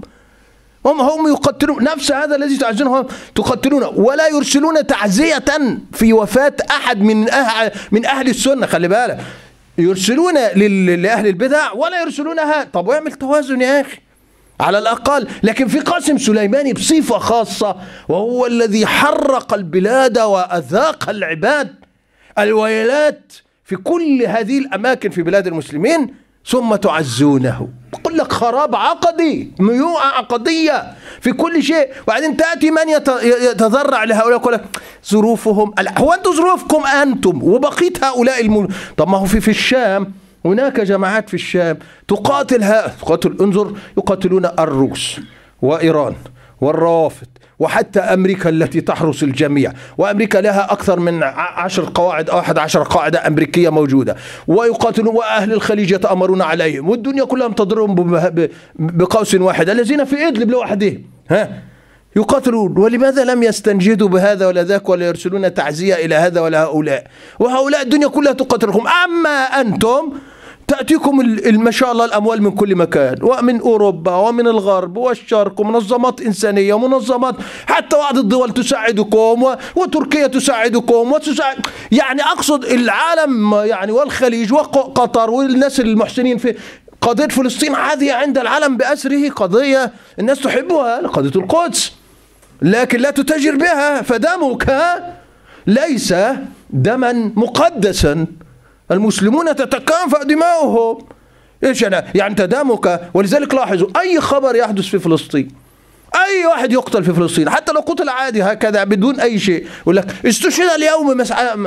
هم يقتلون نفس هذا الذي تعزونه، تقتلون ولا يرسلون تعزية في وفاة أحد من أهل السنة. خلي بالك، يرسلون لأهل البدع ولا يرسلونها. طب واعمل توازن يا أخي على الأقل. لكن في قاسم سليماني بصفة خاصة، وهو الذي حرق البلاد وأذاق العباد الويلات في كل هذه الأماكن في بلاد المسلمين، ثم تعزونه. بقول لك خراب عقدي، ميوعة عقدية في كل شيء. وبعدين تأتي من يتضرع لهؤلاء يقول لك ظروفهم. هو أنتم ظروفكم أنتم وبقية هؤلاء طب ما هو في الشام هناك جماعات في الشام تقاتل انظر، يقاتلون الروس وإيران والروافد وحتى أمريكا التي تحرس الجميع، وأمريكا لها أكثر من 10 قواعد أو 11 قاعدة أمريكية موجودة، ويقاتلون، وأهل الخليج يتأمرون عليهم، والدنيا كلها تضربهم بقوس واحد، الذين في إدلب لوحدهم يقاتلون. ولماذا لم يستنجدوا بهذا ولا ذاك، ولا يرسلون تعزية إلى هذا ولا هؤلاء؟ وهؤلاء الدنيا كلها تقاتلهم. أما أنتم تأتيكم ما شاء الله الأموال من كل مكان، ومن أوروبا ومن الغرب والشرق، ومنظمات إنسانية ومنظمات، حتى بعض الدول تساعدكم، وتركيا تساعدكم، يعني أقصد العالم يعني، والخليج وقطر والناس المحسنين في قضية فلسطين. هذه عند العالم بأسره قضية الناس تحبها، قضية القدس، لكن لا تتاجر بها. فدمك ليس دما مقدسا، المسلمون تتكافأ دماؤهم. ايش يعني تدامك؟ ولذلك لاحظوا اي خبر يحدث في فلسطين، اي واحد يقتل في فلسطين، حتى لو قتل عادي هكذا بدون اي شيء، يقول لك استشهد اليوم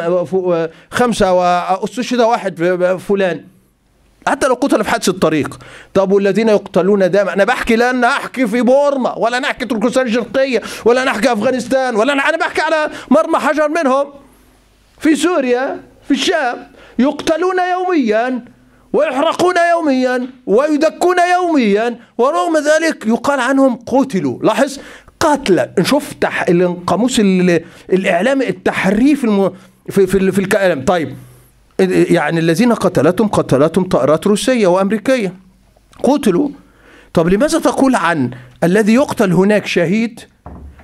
5 واستشهد واحد فلان، حتى لو قتل في حادث الطريق. طب والذين يقتلون دائما، انا بحكي لن احكي في بورما، ولا نحكي تركستان الشرقيه، ولا نحكي افغانستان، ولا انا بحكي على مرمى حجر منهم في سوريا، في الشام، يقتلون يوميا ويحرقون يوميا ويدكون يوميا، ورغم ذلك يقال عنهم قتلوا. لاحظ، قتلى. نشوف قاموس الإعلام التحريف في الكلام. طيب يعني الذين قتلتهم طائرات روسية وأمريكية، قتلوا. طب لماذا تقول عن الذي يقتل هناك شهيد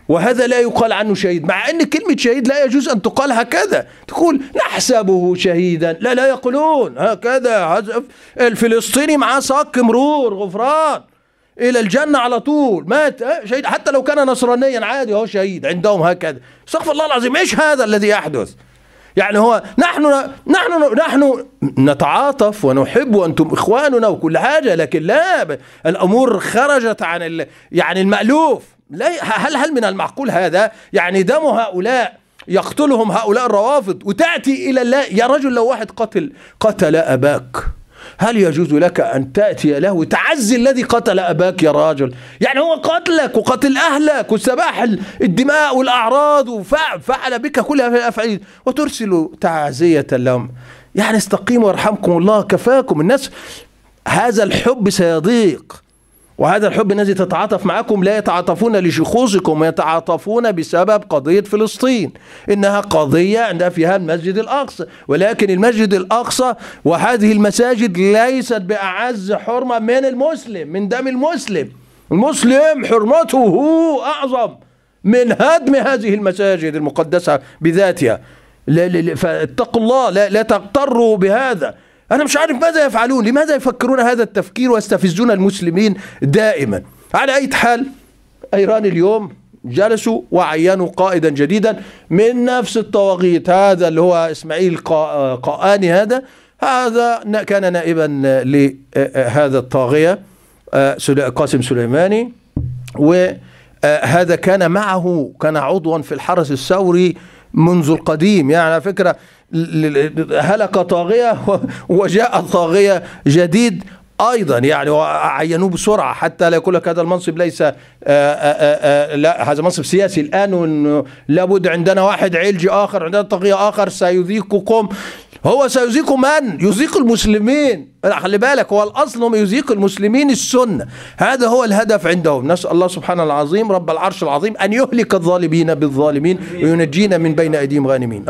وهذا لا يقال عنه شهيد، مع أن كلمة شهيد لا يجوز أن تقال هكذا، تقول نحسبه شهيدا، لا يقولون هكذا. الفلسطيني معاه صك مرور غفران إلى الجنة على طول، مات شهيد، حتى لو كان نصرانيا عادي هو شهيد عندهم هكذا. استغفر الله العظيم، إيش هذا الذي يحدث؟ يعني هو نحن نتعاطف ونحب وأنتم إخواننا وكل حاجة، لكن لا، الأمور خرجت عن يعني المألوف. لا، هل من المعقول هذا؟ يعني دم هؤلاء يقتلهم هؤلاء الروافض وتأتي إلى الله. يا رجل، لو واحد قتل أباك، هل يجوز لك أن تأتي له تعزي الذي قتل أباك يا راجل؟ يعني هو قتلك وقتل أهلك وسباح الدماء والأعراض وفعل بك كل هذه الأفعال وترسل تعزية لهم. يعني استقيموا وارحمكم الله، كفاكم الناس. هذا الحب سيضيق، وهذا الحب الذي تتعاطف معكم لا يتعاطفون لشخوصكم، يتعاطفون بسبب قضية فلسطين. إنها قضية عندها فيها المسجد الأقصى، ولكن المسجد الأقصى وهذه المساجد ليست بأعز حرمة من المسلم، من دم المسلم. المسلم حرمته أعظم من هدم هذه المساجد المقدسة بذاتها. فاتقوا الله، لا تغتروا بهذا. أنا مش عارف ماذا يفعلون، لماذا يفكرون هذا التفكير ويستفزون المسلمين دائما. على أي حال، إيران اليوم جلسوا وعينوا قائدا جديدا من نفس الطواغيت، هذا اللي هو إسماعيل قاآني. هذا كان نائبا لهذا الطاغية قاسم سليماني، وهذا كان معه، كان عضوا في الحرس الثوري منذ القديم. يعني على فكرة هلك طاغية وجاء طاغية جديد أيضا، يعني عينوه بسرعة حتى لا يقول لك هذا المنصب ليس لا، هذا منصب سياسي الآن، وإنه لابد عندنا واحد عيلجي آخر، عندنا طاغية آخر سيذيقكم. هو سيذيق من؟ يذيق المسلمين. خلي بالك، هو الأصل هم يذيق المسلمين السنة، هذا هو الهدف عندهم. نسأل الله سبحانه العظيم رب العرش العظيم أن يهلك الظالمين بالظالمين وينجينا من بين أيديهم غانمين.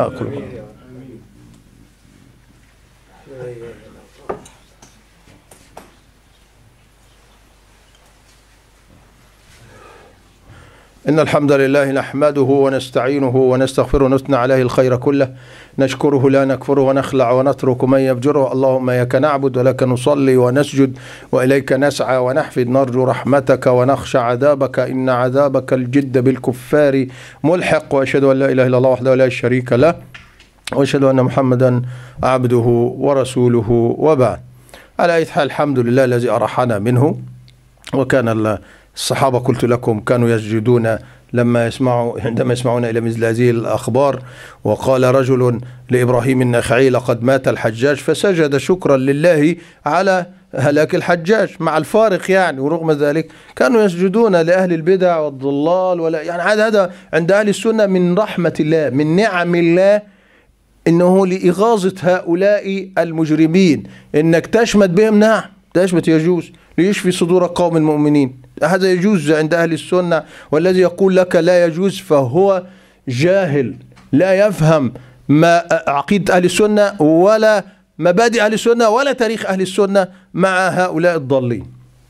إن الحمد لله نحمده ونستعينه ونستغفره ونثنى عليه الخير كله، نشكره لا نكفره ونخلع ونترك من يفجره. اللهم إياك نعبد ولك نصلي ونسجد وإليك نسعى ونحفد، نرجو رحمتك ونخشى عذابك، إن عذابك الجد بالكفار ملحق. وأشهد أن لا إله إلا الله وحده لا شريك له، وأشهد أن محمدا عبده ورسوله، وبعد. على أي حال، الحمد لله الذي أرحنا منه. وكان الصحابة قلت لكم كانوا يسجدون عندما يسمعون إلى مثل هذه الأخبار. وقال رجل لإبراهيم النخعي: لقد مات الحجاج، فسجد شكرا لله على هلاك الحجاج، مع الفارق يعني. ورغم ذلك كانوا يسجدون لأهل البدع والضلال، ولا يعني هذا عند أهل السنة من رحمة الله، من نعم الله، إنه لإغاظة هؤلاء المجرمين، إنك تشمت بهم. نعم، تشمت يجوز، ليشفي صدور قوم المؤمنين، هذا يجوز عند أهل السنة. والذي يقول لك لا يجوز فهو جاهل، لا يفهم ما عقيدة أهل السنة ولا مبادئ أهل السنة ولا تاريخ أهل السنة مع هؤلاء الضالين.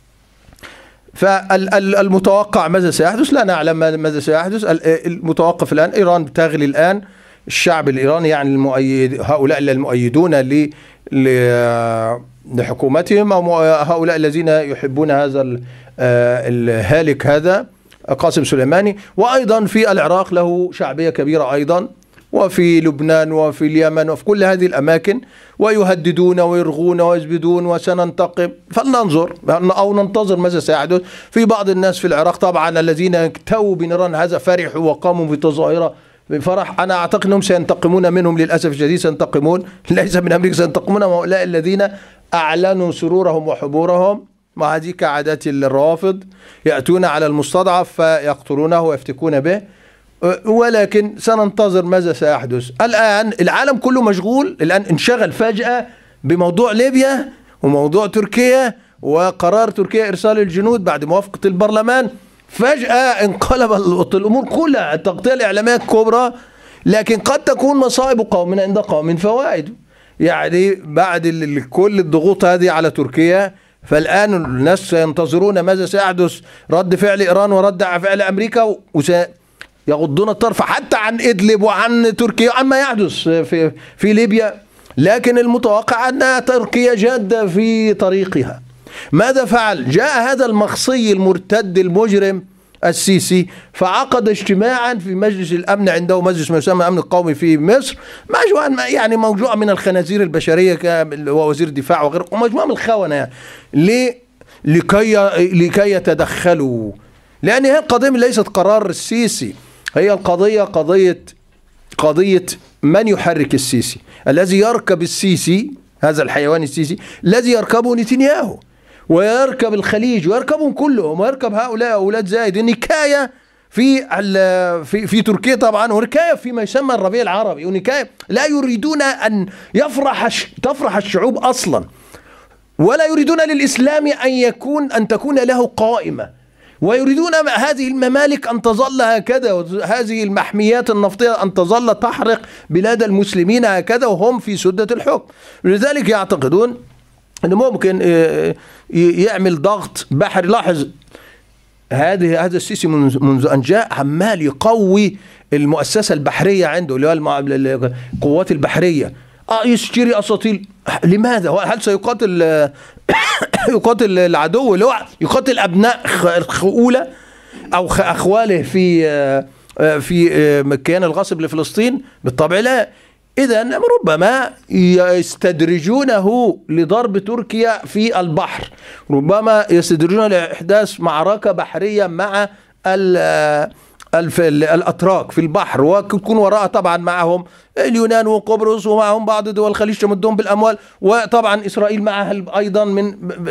فالمتوقع ماذا سيحدث؟ لا نعلم ماذا سيحدث. المتوقف الآن، إيران بتغلي الآن الشعب الإيراني، يعني هؤلاء المؤيدون لحكومتهم، أو هؤلاء الذين يحبون هذا الهالك، هذا قاسم سليماني. وأيضا في العراق له شعبية كبيرة أيضا، وفي لبنان وفي اليمن وفي كل هذه الأماكن، ويهددون ويرغون ويزبدون وسننتقم. فلننظر أو ننتظر ماذا سيحدث. في بعض الناس في العراق طبعا الذين اكتووا بنيران هذا فرحوا وقاموا بتظاهرة بفرح. أنا أعتقد أنهم سينتقمون منهم، للأسف الشديد سينتقمون، ليس من أمريكا، سينتقمون من هؤلاء الذين أعلنوا سرورهم وحبورهم. ما هذه كعادات الروافض، يأتون على المستضعف فيقتلونه ويفتكون به. ولكن سننتظر ماذا سيحدث. الآن العالم كله مشغول، الآن انشغل فجأة بموضوع ليبيا وموضوع تركيا وقرار تركيا إرسال الجنود بعد موافقة البرلمان. فجأة انقلب الأمور كلها، التغطية الإعلامية الكبرى. لكن قد تكون مصائب قوم عند قوم فوائد، يعني بعد كل الضغوط هذه على تركيا، فالآن الناس سينتظرون ماذا سيحدث، رد فعل إيران ورد فعل أمريكا. يغضون الطرف حتى عن إدلب وعن تركيا عما يحدث في ليبيا، لكن المتوقع أن تركيا جادة في طريقها. ماذا فعل؟ جاء هذا المخصي المرتد المجرم السيسي فعقد اجتماعا في مجلس الأمن، عنده مجلس ما يسمى الأمن القومي في مصر، مجموعة يعني موجوعة من الخنازير البشرية ووزير الدفاع وغيره ومجموعة من الخونة يعني لكي يتدخلوا، لأن هي القضية ليست قرار السيسي، هي القضية قضية من يحرك السيسي، الذي يركب السيسي هذا الحيوان السيسي الذي يركبه نتنياهو ويركب الخليج ويركبهم كلهم ويركب هؤلاء أولاد زايد. النكاية في تركيا طبعا، ونكاية فيما يسمى الربيع العربي، ونكاية لا يريدون أن تفرح الشعوب أصلا، ولا يريدون للإسلام أن تكون له قائمة، ويريدون هذه الممالك أن تظل هكذا، وهذه المحميات النفطية أن تظل تحرق بلاد المسلمين هكذا وهم في سدة الحكم. لذلك يعتقدون أنه ممكن يعمل ضغط بحري. لاحظ هذا السيسي منذ أن جاء عمال يقوي المؤسسة البحرية عنده اللي هو القوات البحرية، يشتري أساطيل. لماذا؟ هل سيقاتل العدو اللي هو يقاتل أبناء خؤولة أو أخواله في كيان الغصب لفلسطين؟ بالطبع لا. إذن ربما يستدرجونه لضرب تركيا في البحر، ربما يستدرجونه لإحداث معركة بحرية مع الأتراك في البحر، وتكون وراءها طبعا معهم اليونان وقبرص ومعهم بعض دول الخليج تمدهم بالأموال، وطبعا إسرائيل معها أيضا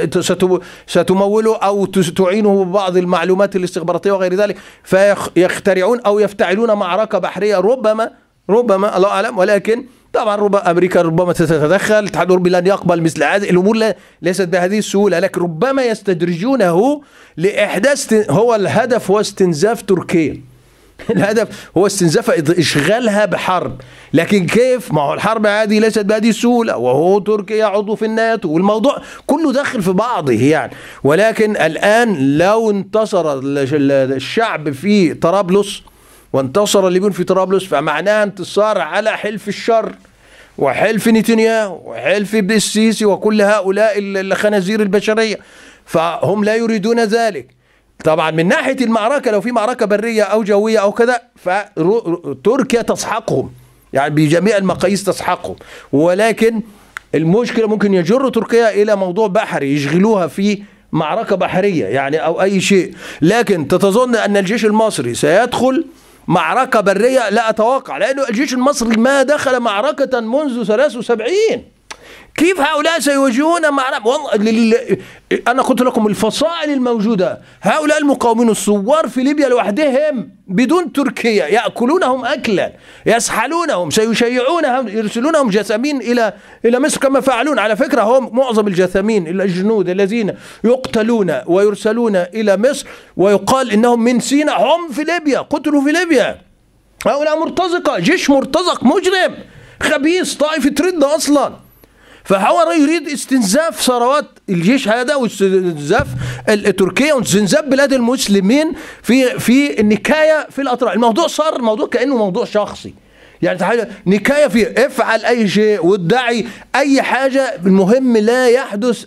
ستموله أو تعينه ببعض المعلومات الاستخباراتية وغير ذلك، فيخترعون أو يفتعلون معركة بحرية ربما الله أعلم. ولكن طبعا ربما أمريكا ربما تتدخل، الاتحاد الأوروبي لن يقبل مثل هذه الأمور، ليست بهذه السهولة، لكن ربما يستدرجونه لإحداث. هو الهدف هو استنزاف تركيا، الهدف هو استنزاف إشغالها بحرب، لكن كيف؟ ما هو الحرب هذه ليست بهذه السهولة، وهو تركيا عضو في الناتو والموضوع كله داخل في بعضه يعني. ولكن الآن لو انتصر الشعب في طرابلس وانتصر الليبيون في طرابلس فمعناها انتصار على حلف الشر وحلف نتنياهو وحلف السيسي وكل هؤلاء الخنازير البشرية، فهم لا يريدون ذلك. طبعا من ناحية المعركة لو في معركة برية أو جوية أو كذا فتركيا تسحقهم، يعني بجميع المقاييس تسحقهم، ولكن المشكلة ممكن يجر تركيا إلى موضوع بحري يشغلوها في معركة بحرية يعني أو أي شيء. لكن تتظن أن الجيش المصري سيدخل معركة برية؟ لا أتوقع، لأنه الجيش المصري ما دخل معركة منذ 73. كيف هؤلاء سيواجهون معركة؟ أنا قلت لكم الفصائل الموجودة، هؤلاء المقاومين الثوار في ليبيا لوحدهم بدون تركيا يأكلونهم أكلا، يسحلونهم، سيشيعونهم، يرسلونهم جثامين إلى مصر كما فعلون. على فكرة هم معظم الجثامين الجنود الذين يقتلون ويرسلون إلى مصر ويقال إنهم من سيناء هم في ليبيا، قتلوا في ليبيا. هؤلاء مرتزقة، جيش مرتزق مجرم خبيث طائفة ردة أصلا، فهو يريد استنزاف ثروات الجيش هذا واستنزاف تركيا واستنزاف بلاد المسلمين في النكاية في الأطراف. الموضوع صار موضوع كأنه موضوع شخصي، يعني تحاول نكاية فيه، افعل أي شيء وادعي أي حاجة، المهم لا يحدث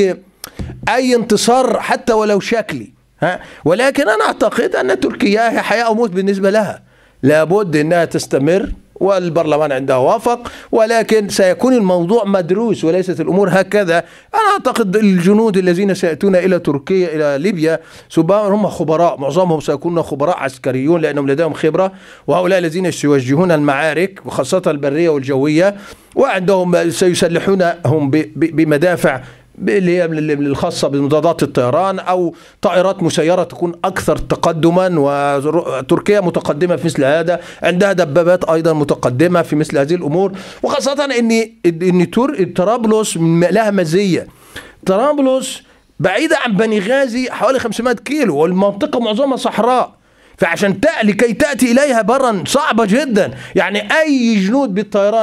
أي انتصار حتى ولو شكلي. ولكن أنا أعتقد أن تركيا هي حياة أو موت بالنسبة لها، لابد أنها تستمر والبرلمان عندها وافق، ولكن سيكون الموضوع مدروس وليست الأمور هكذا. أنا أعتقد الجنود الذين سيأتون إلى تركيا إلى ليبيا هم خبراء، معظمهم سيكونون خبراء عسكريون لأنهم لديهم خبرة، وهؤلاء الذين سيوجهون المعارك وخاصة البرية والجوية، وعندهم سيسلحونهم بمدافع اللي هي الخاصة بمضادات الطيران أو طائرات مسيرة تكون أكثر تقدما، وتركيا متقدمة في مثل هذا، عندها دبابات أيضا متقدمة في مثل هذه الأمور، وخاصة أن طرابلس لها مزية. طرابلس بعيدة عن بني غازي حوالي 500 كيلو، والمنطقة معظمها صحراء، فعشان لكي تأتي إليها برا صعبة جدا. يعني أي جنود بالطيران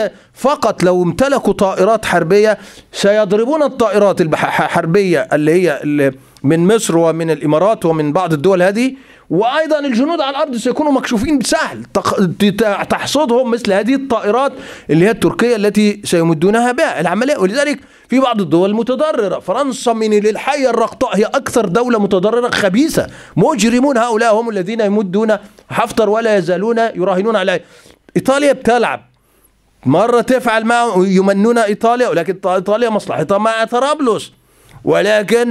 لو امتلكوا طائرات حربية سيضربون الطائرات الحربية اللي هي من مصر ومن الإمارات ومن بعض الدول هذه، وأيضا الجنود على الأرض سيكونوا مكشوفين بسهل تحصدهم مثل هذه الطائرات اللي هي التركية التي سيمدونها بها العملية. ولذلك في بعض الدول متضررة. فرنسا من الحية الرقطاء هي أكثر دولة متضررة خبيثة، مجرمون هؤلاء هم الذين يمدون حفتر ولا يزالون يراهنون عليه. إيطاليا بتلعب مرة تفعل معه يمنون إيطاليا، ولكن إيطاليا مصلحتها مع طرابلس، ولكن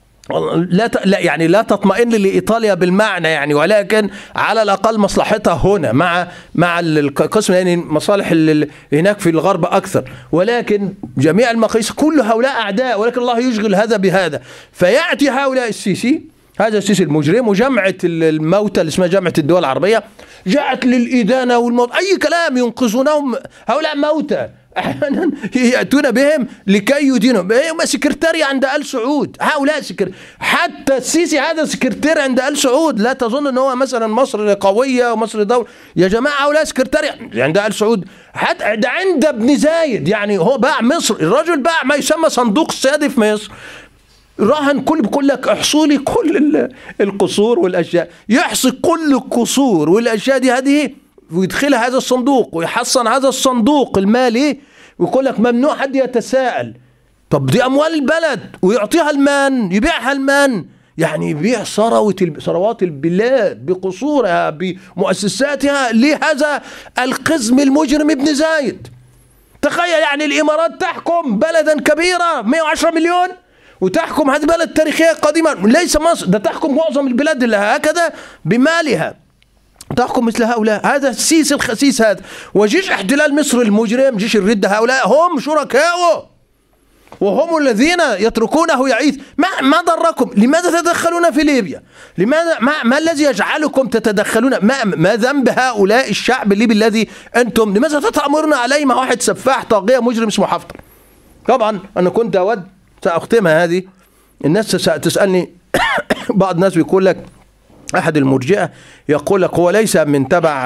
يعني لا تطمئن لإيطاليا بالمعنى يعني، ولكن على الأقل مصلحتها هنا مع القسم، لأن يعني مصالح هناك في الغرب أكثر. ولكن جميع المقاييس كل هؤلاء أعداء، ولكن الله يشغل هذا بهذا. فيأتي هؤلاء السيسي، هذا السيسي المجرم، وجمعة الموتى اللي اسمها جامعة الدول العربية جاءت للإدانة والموت، أي كلام ينقذونهم. هؤلاء موتى أحيانا يأتون بهم لكي يدينهم. هم سكرتاري عند آل سعود، هؤلاء حتى السيسي هذا سكرتير عند آل سعود. لا تظن أنه هو مثلا مصر قوية ومصر دولة، يا جماعة هؤلاء سكرتاري عند آل سعود. حتى ده عند ابن زايد، يعني هو باع مصر، الرجل باع ما يسمى صندوق السيادة في مصر، راهن بيقول لك احصوا لي كل القصور والاشياء، يحصي كل القصور والاشياء دي هذه ويدخلها هذا الصندوق ويحصن هذا الصندوق المالي، ويقول لك ممنوع حد يتساءل. طب دي اموال البلد، ويعطيها المن، يبيعها المن، يعني يبيع ثروات البلاد بقصورها بمؤسساتها لهذا القزم المجرم ابن زايد. تخيل يعني الامارات تحكم بلدا كبيرة 110 مليون، وتحكم هذه بلد تاريخية قديمة، ليس مصر، ده تحكم معظم البلاد اللي هكذا بمالها، تحكم مثل هؤلاء. هذا السيسي الخسيس هذا، وجيش احتلال مصر المجرم، جيش الردة، هؤلاء هم شركاؤه وهم الذين يتركونه يعيث. ما ضركم؟ لماذا تدخلون في ليبيا؟ لماذا ما الذي يجعلكم تتدخلون؟ ما ذنب هؤلاء الشعب الليبي الذي أنتم لماذا تتأمرون عليه مع واحد سفاح طاغية مجرم اسمه حفتر؟ طبعا أنا كنت أود سأختمها هذه، الناس تسألني بعض الناس بيقول لك، أحد المرجئة يقول لك هو ليس من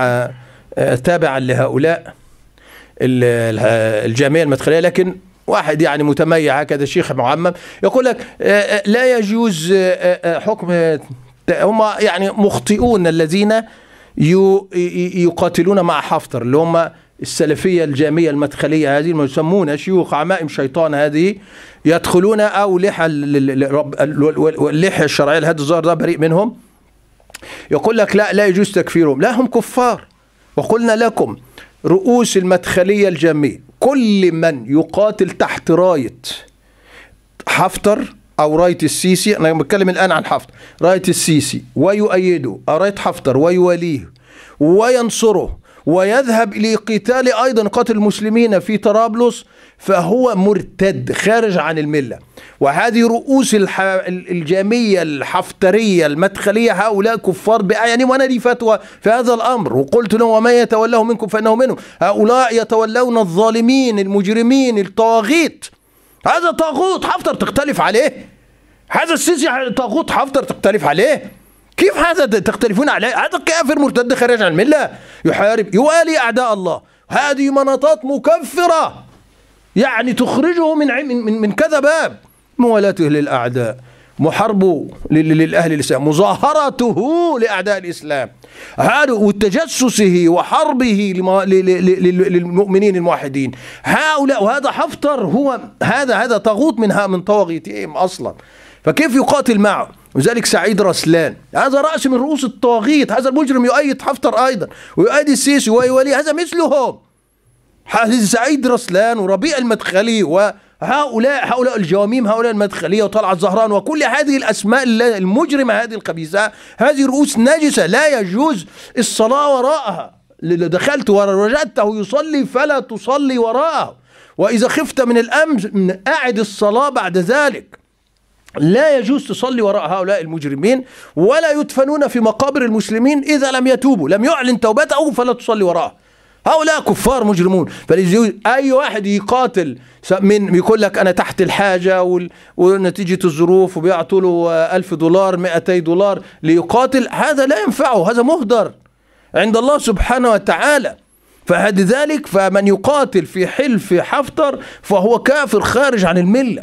تابعا لهؤلاء الجامعة المدخلية، لكن واحد يعني متميع هكذا شيخ معمم يقول لك لا يجوز حكم، هم يعني مخطئون الذين يقاتلون مع حفتر، اللي هم السلفية الجامية المدخلية هذه، يسمون شيوخ عمائم شيطان، هذه يدخلون أو اللحية الشرعية لهذا الظاهر ده بريء منهم. يقول لك لا يجوز تكفيرهم، لا هم كفار. وقلنا لكم رؤوس المدخلية الجامية كل من يقاتل تحت راية حفتر أو راية السيسي، أنا بتكلم الآن عن حفتر، راية السيسي ويؤيده، أو راية حفتر ويوليه وينصره ويذهب لقتال أيضا قتل المسلمين في طرابلس، فهو مرتد خارج عن الملة. وهذه رؤوس الجامية الحفترية المدخلية هؤلاء كفار بأعيانهم، وأنا لي فتوى في هذا الأمر وقلت لهم وما يتولاه منكم فإنه منهم. هؤلاء يتولون الظالمين المجرمين الطواغيت. هذا طاغوت حفتر تختلف عليه، هذا السيسي طاغوت حفتر تختلف عليه. كيف هذا تختلفون عليه؟ هذا كافر مرتد خارج عن الملة، يحارب يوالي أعداء الله. هذه مناطات مكفرة، يعني تخرجه من كذا باب، موالاته للأعداء، محاربه للأهل الإسلام، مظاهرته لأعداء الإسلام، وتجسسه وحربه للمؤمنين الموحدين. هؤلاء، وهذا حفتر هو هذا طاغوت من طواغيتهم أصلا، فكيف يقاتل معه؟ وذلك سعيد رسلان هذا رأس من رؤوس الطواغيت، هذا المجرم يؤيد حفتر أيضا ويؤيد السيسي ويولي، هذا مثلهم. هذا سعيد رسلان وربيع المدخلي وهؤلاء الجواميم، هؤلاء المدخلية وطلعت زهران وكل هذه الأسماء المجرمة هذه الخبيثة، هذه رؤوس نجسة لا يجوز الصلاة وراءها. دخلت ورجعته يصلي فلا تصلي وراءه، وإذا خفت من الأمن أعد الصلاة بعد ذلك. لا يجوز تصلي وراء هؤلاء المجرمين، ولا يدفنون في مقابر المسلمين إذا لم يتوبوا، لم يعلن توبته فلا تصلي وراءه. هؤلاء كفار مجرمون. فأي واحد يقاتل من يقول لك أنا تحت الحاجة ونتيجة الظروف وبيعطوا له $1000 $200 ليقاتل، هذا لا ينفعه، هذا مهدر عند الله سبحانه وتعالى. فمن يقاتل في حلف حفتر فهو كافر خارج عن الملة.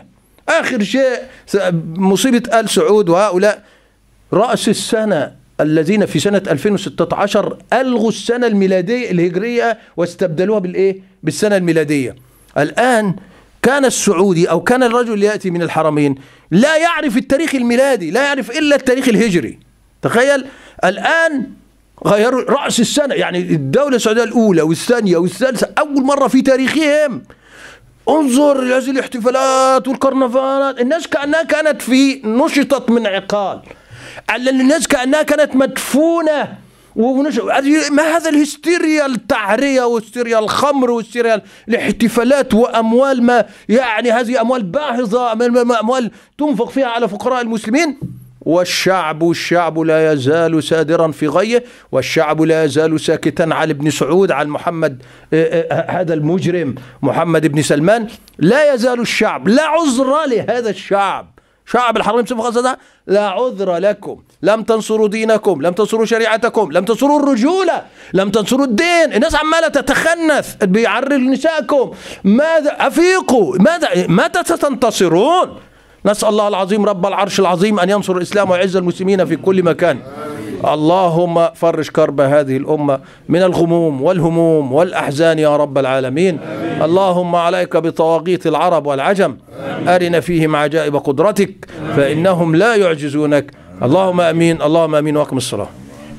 آخر شيء مصيبة آل سعود وهؤلاء رأس السنة الذين في سنة 2016 ألغوا السنة الميلادية الهجرية واستبدلوها بالإيه؟ بالسنة الميلادية. الآن كان السعودي أو كان الرجل اللي يأتي من الحرمين لا يعرف التاريخ الميلادي، لا يعرف إلا التاريخ الهجري. تخيل الآن غيروا رأس السنة، يعني الدولة السعودية الأولى والثانية والثالثة أول مرة في تاريخهم. انظر هذه الاحتفالات والكرنفالات، الناس كأنها كانت في نشطت من عقال، الناس كأنها كانت مدفونة. ما هذا الهستيريا التعرية وهستيريا الخمر وهستيريا الاحتفالات وأموال، ما يعني هذه أموال باهظة، أموال تنفق فيها على فقراء المسلمين. والشعب لا يزال سادرا في غيه، والشعب لا يزال ساكتا على ابن سعود، على محمد هذا المجرم محمد بن سلمان. لا يزال الشعب، لا عذر لهذا الشعب، شعب الحرمين بصفة خاصة لا عذر لكم. لم تنصروا دينكم، لم تنصروا شريعتكم، لم تنصروا الرجولة، لم تنصروا الدين. الناس عمالة تتخنث بيعرض نساءكم. ماذا أفيقوا؟ متى ستنتصرون؟ نسأل الله العظيم رب العرش العظيم أن ينصر الإسلام ويعز المسلمين في كل مكان. اللهم فرج كرب هذه الأمة من الغموم والهموم والأحزان يا رب العالمين. اللهم عليك بطواغيت العرب والعجم، أرنا فيهم عجائب قدرتك فإنهم لا يعجزونك. اللهم أمين، اللهم أمين، وأقم الصلاة.